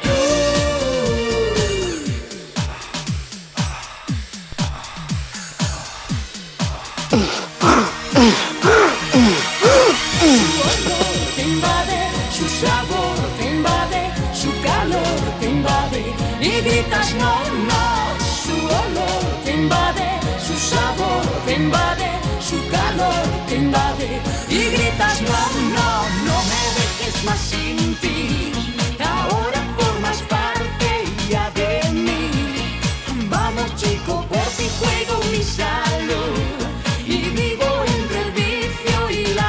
Su olor te invade, su sabor te invade, su calor te invade y gritas no, no. Su olor te invade, su sabor te invade, su calor te invade y gritas no, no, no me dejes más sin ti. Ahora formas parte ya de mí. Vamos chico, por ti juego mi salud y vivo entre el vicio y la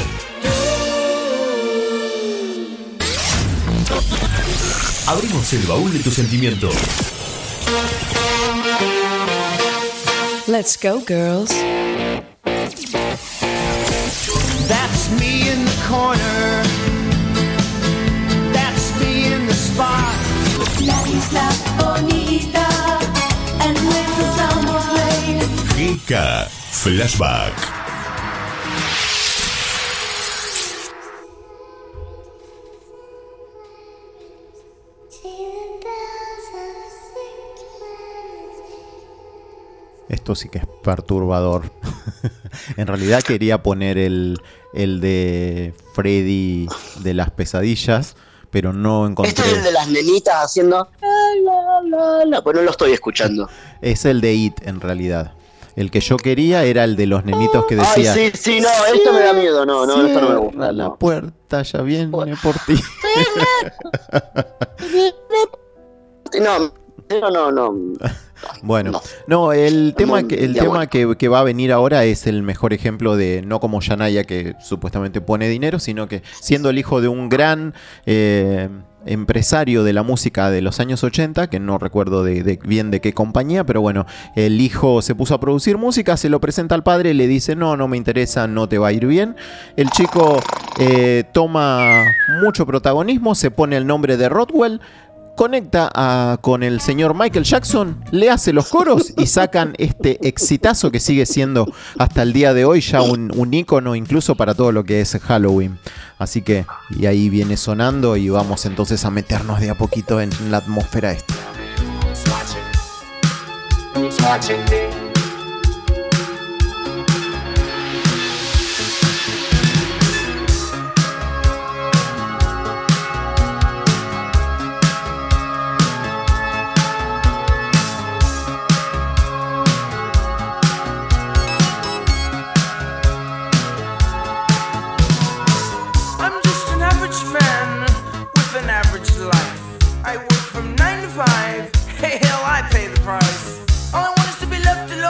virtud. Abrimos el baúl de tus sentimientos. Let's go, girls. That's me in the corner. That's me in the spot. La isla bonita, and with the sound of rain. GK Flashback. Esto sí que es perturbador. En realidad quería poner el de Freddy de las pesadillas, pero no encontré. Este es el de las nenitas haciendo la, pues no lo estoy escuchando. Es el de It, en realidad. El que yo quería era el de los nenitos que decía. Ay, sí, no, esto me da miedo, no, esto no me gusta. La puerta ya viene por ti. No. Bueno, no, el tema que va a venir ahora es el mejor ejemplo de, no como Yanaya que supuestamente pone dinero, sino que siendo el hijo de un gran empresario de la música de los años 80, que no recuerdo bien de qué compañía, pero bueno, el hijo se puso a producir música, se lo presenta al padre, le dice no me interesa, no te va a ir bien. El chico toma mucho protagonismo, se pone el nombre de Rodwell, conecta con el señor Michael Jackson, le hace los coros y sacan este exitazo que sigue siendo hasta el día de hoy ya un ícono incluso para todo lo que es Halloween. Así que, y ahí viene sonando y vamos entonces a meternos de a poquito en la atmósfera esta. Hey, hell, I pay the price. All I want is to be left alone.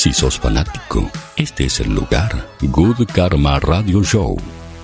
Si sos fanático, este es el lugar. Good Karma Radio Show.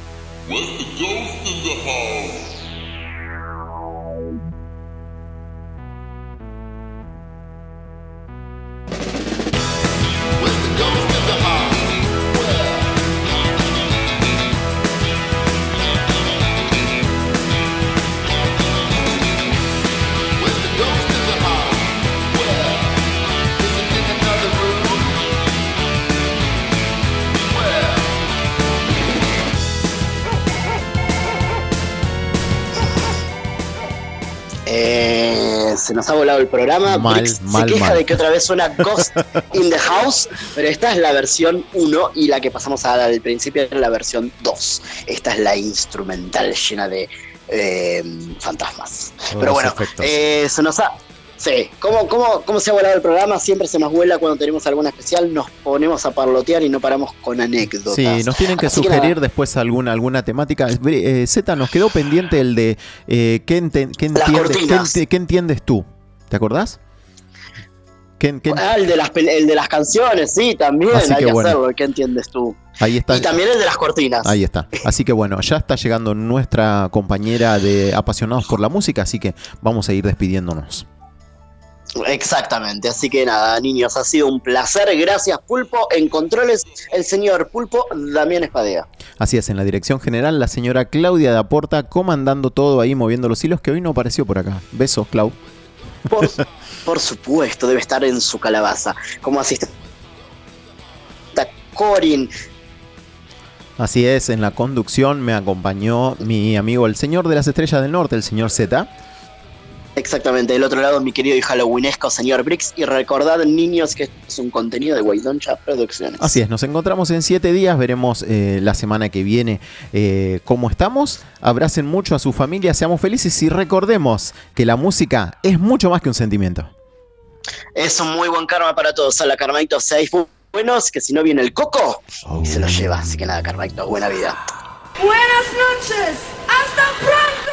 Se nos ha volado el programa. Brix se queja de que otra vez suena Ghost in the House, pero esta es la versión 1 y la que pasamos a al principio era la versión 2. Esta es la instrumental llena de fantasmas. Pero bueno, se nos ha... Sí, ¿cómo se ha volado el programa? Siempre se nos vuela cuando tenemos alguna especial, nos ponemos a parlotear y no paramos con anécdotas. Sí, nos tienen que Así sugerir que después alguna temática. Z, nos quedó pendiente el de ¿qué entiendes tú? ¿Te acordás? El de las canciones, sí, también Así hay que que bueno. hacerlo, ¿qué entiendes tú? Ahí está. Y también el de las cortinas. Ahí está. Así que bueno, ya está llegando nuestra compañera de Apasionados por la Música, así que vamos a ir despidiéndonos. Exactamente, así que nada, niños, ha sido un placer. Gracias, Pulpo. En controles, el señor Pulpo Damián Espadea. Así es, en la dirección general, la señora Claudia de Aporta, comandando todo ahí, moviendo los hilos, que hoy no apareció por acá. Besos, Clau. Por supuesto, debe estar en su calabaza. Como asistente Corin. Así es, en la conducción me acompañó mi amigo el señor de las estrellas del norte, el señor Z. Exactamente, del otro lado mi querido y halloweenesco señor Brix. Y recordad, niños, que esto es un contenido de Guaidoncha Producciones. Así es, nos encontramos en 7 días, veremos la semana que viene cómo estamos. Abracen mucho a su familia, seamos felices y recordemos que la música es mucho más que un sentimiento. Es un muy buen karma para todos. A la Carmaitos, seáis buenos, que si no viene el coco y se lo lleva. Así que nada, Carmaitos, buena vida. Buenas noches, hasta pronto.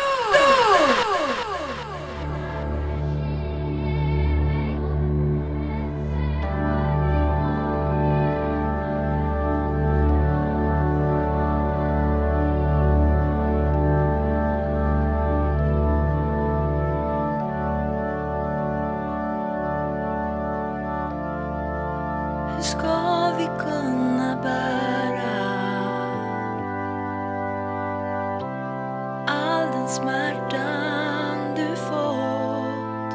Ska vi kunna bära all den smärtan du fått?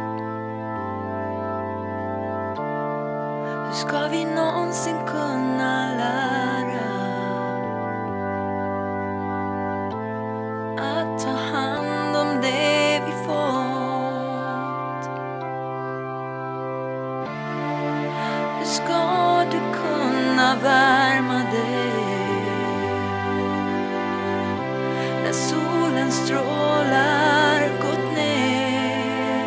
Hur ska vi någonsin kunna lära att ta hand om det vi fått? Hur ska du kunna värma dig när solen strålar gått ner?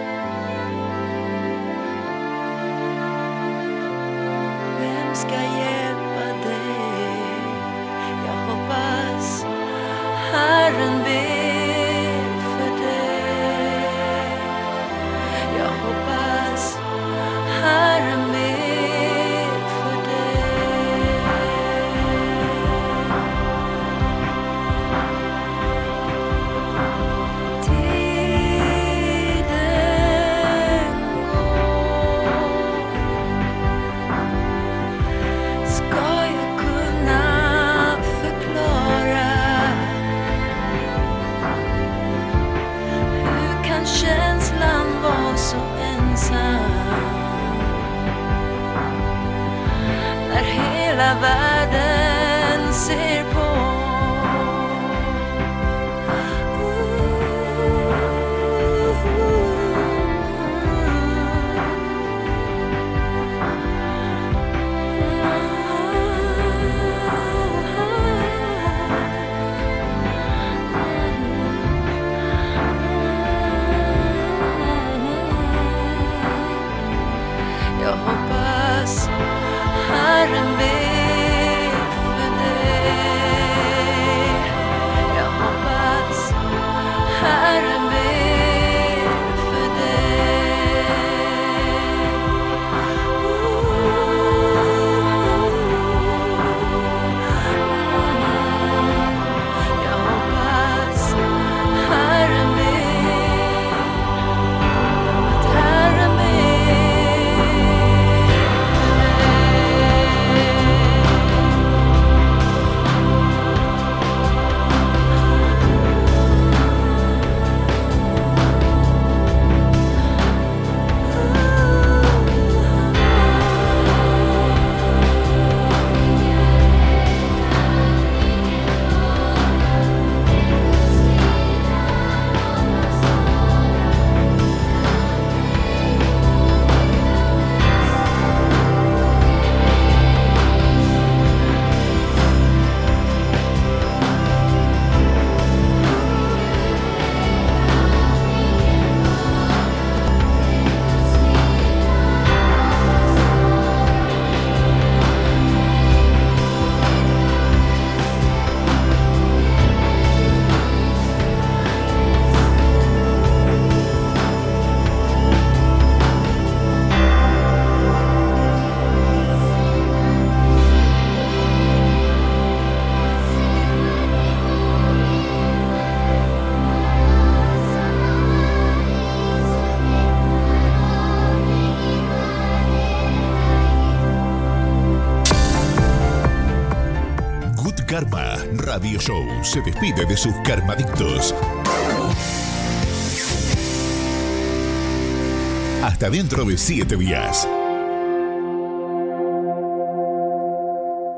Vem ska hjälpa dig? Jag hoppas Herren ber för dig. Jag hoppas Herren ber. Känslan var så ensam när hela världen ser på. Jag hoppas Herren ber för dig. Good Karma Radio Show se despide de sus karmadictos. Hasta dentro de 7 días.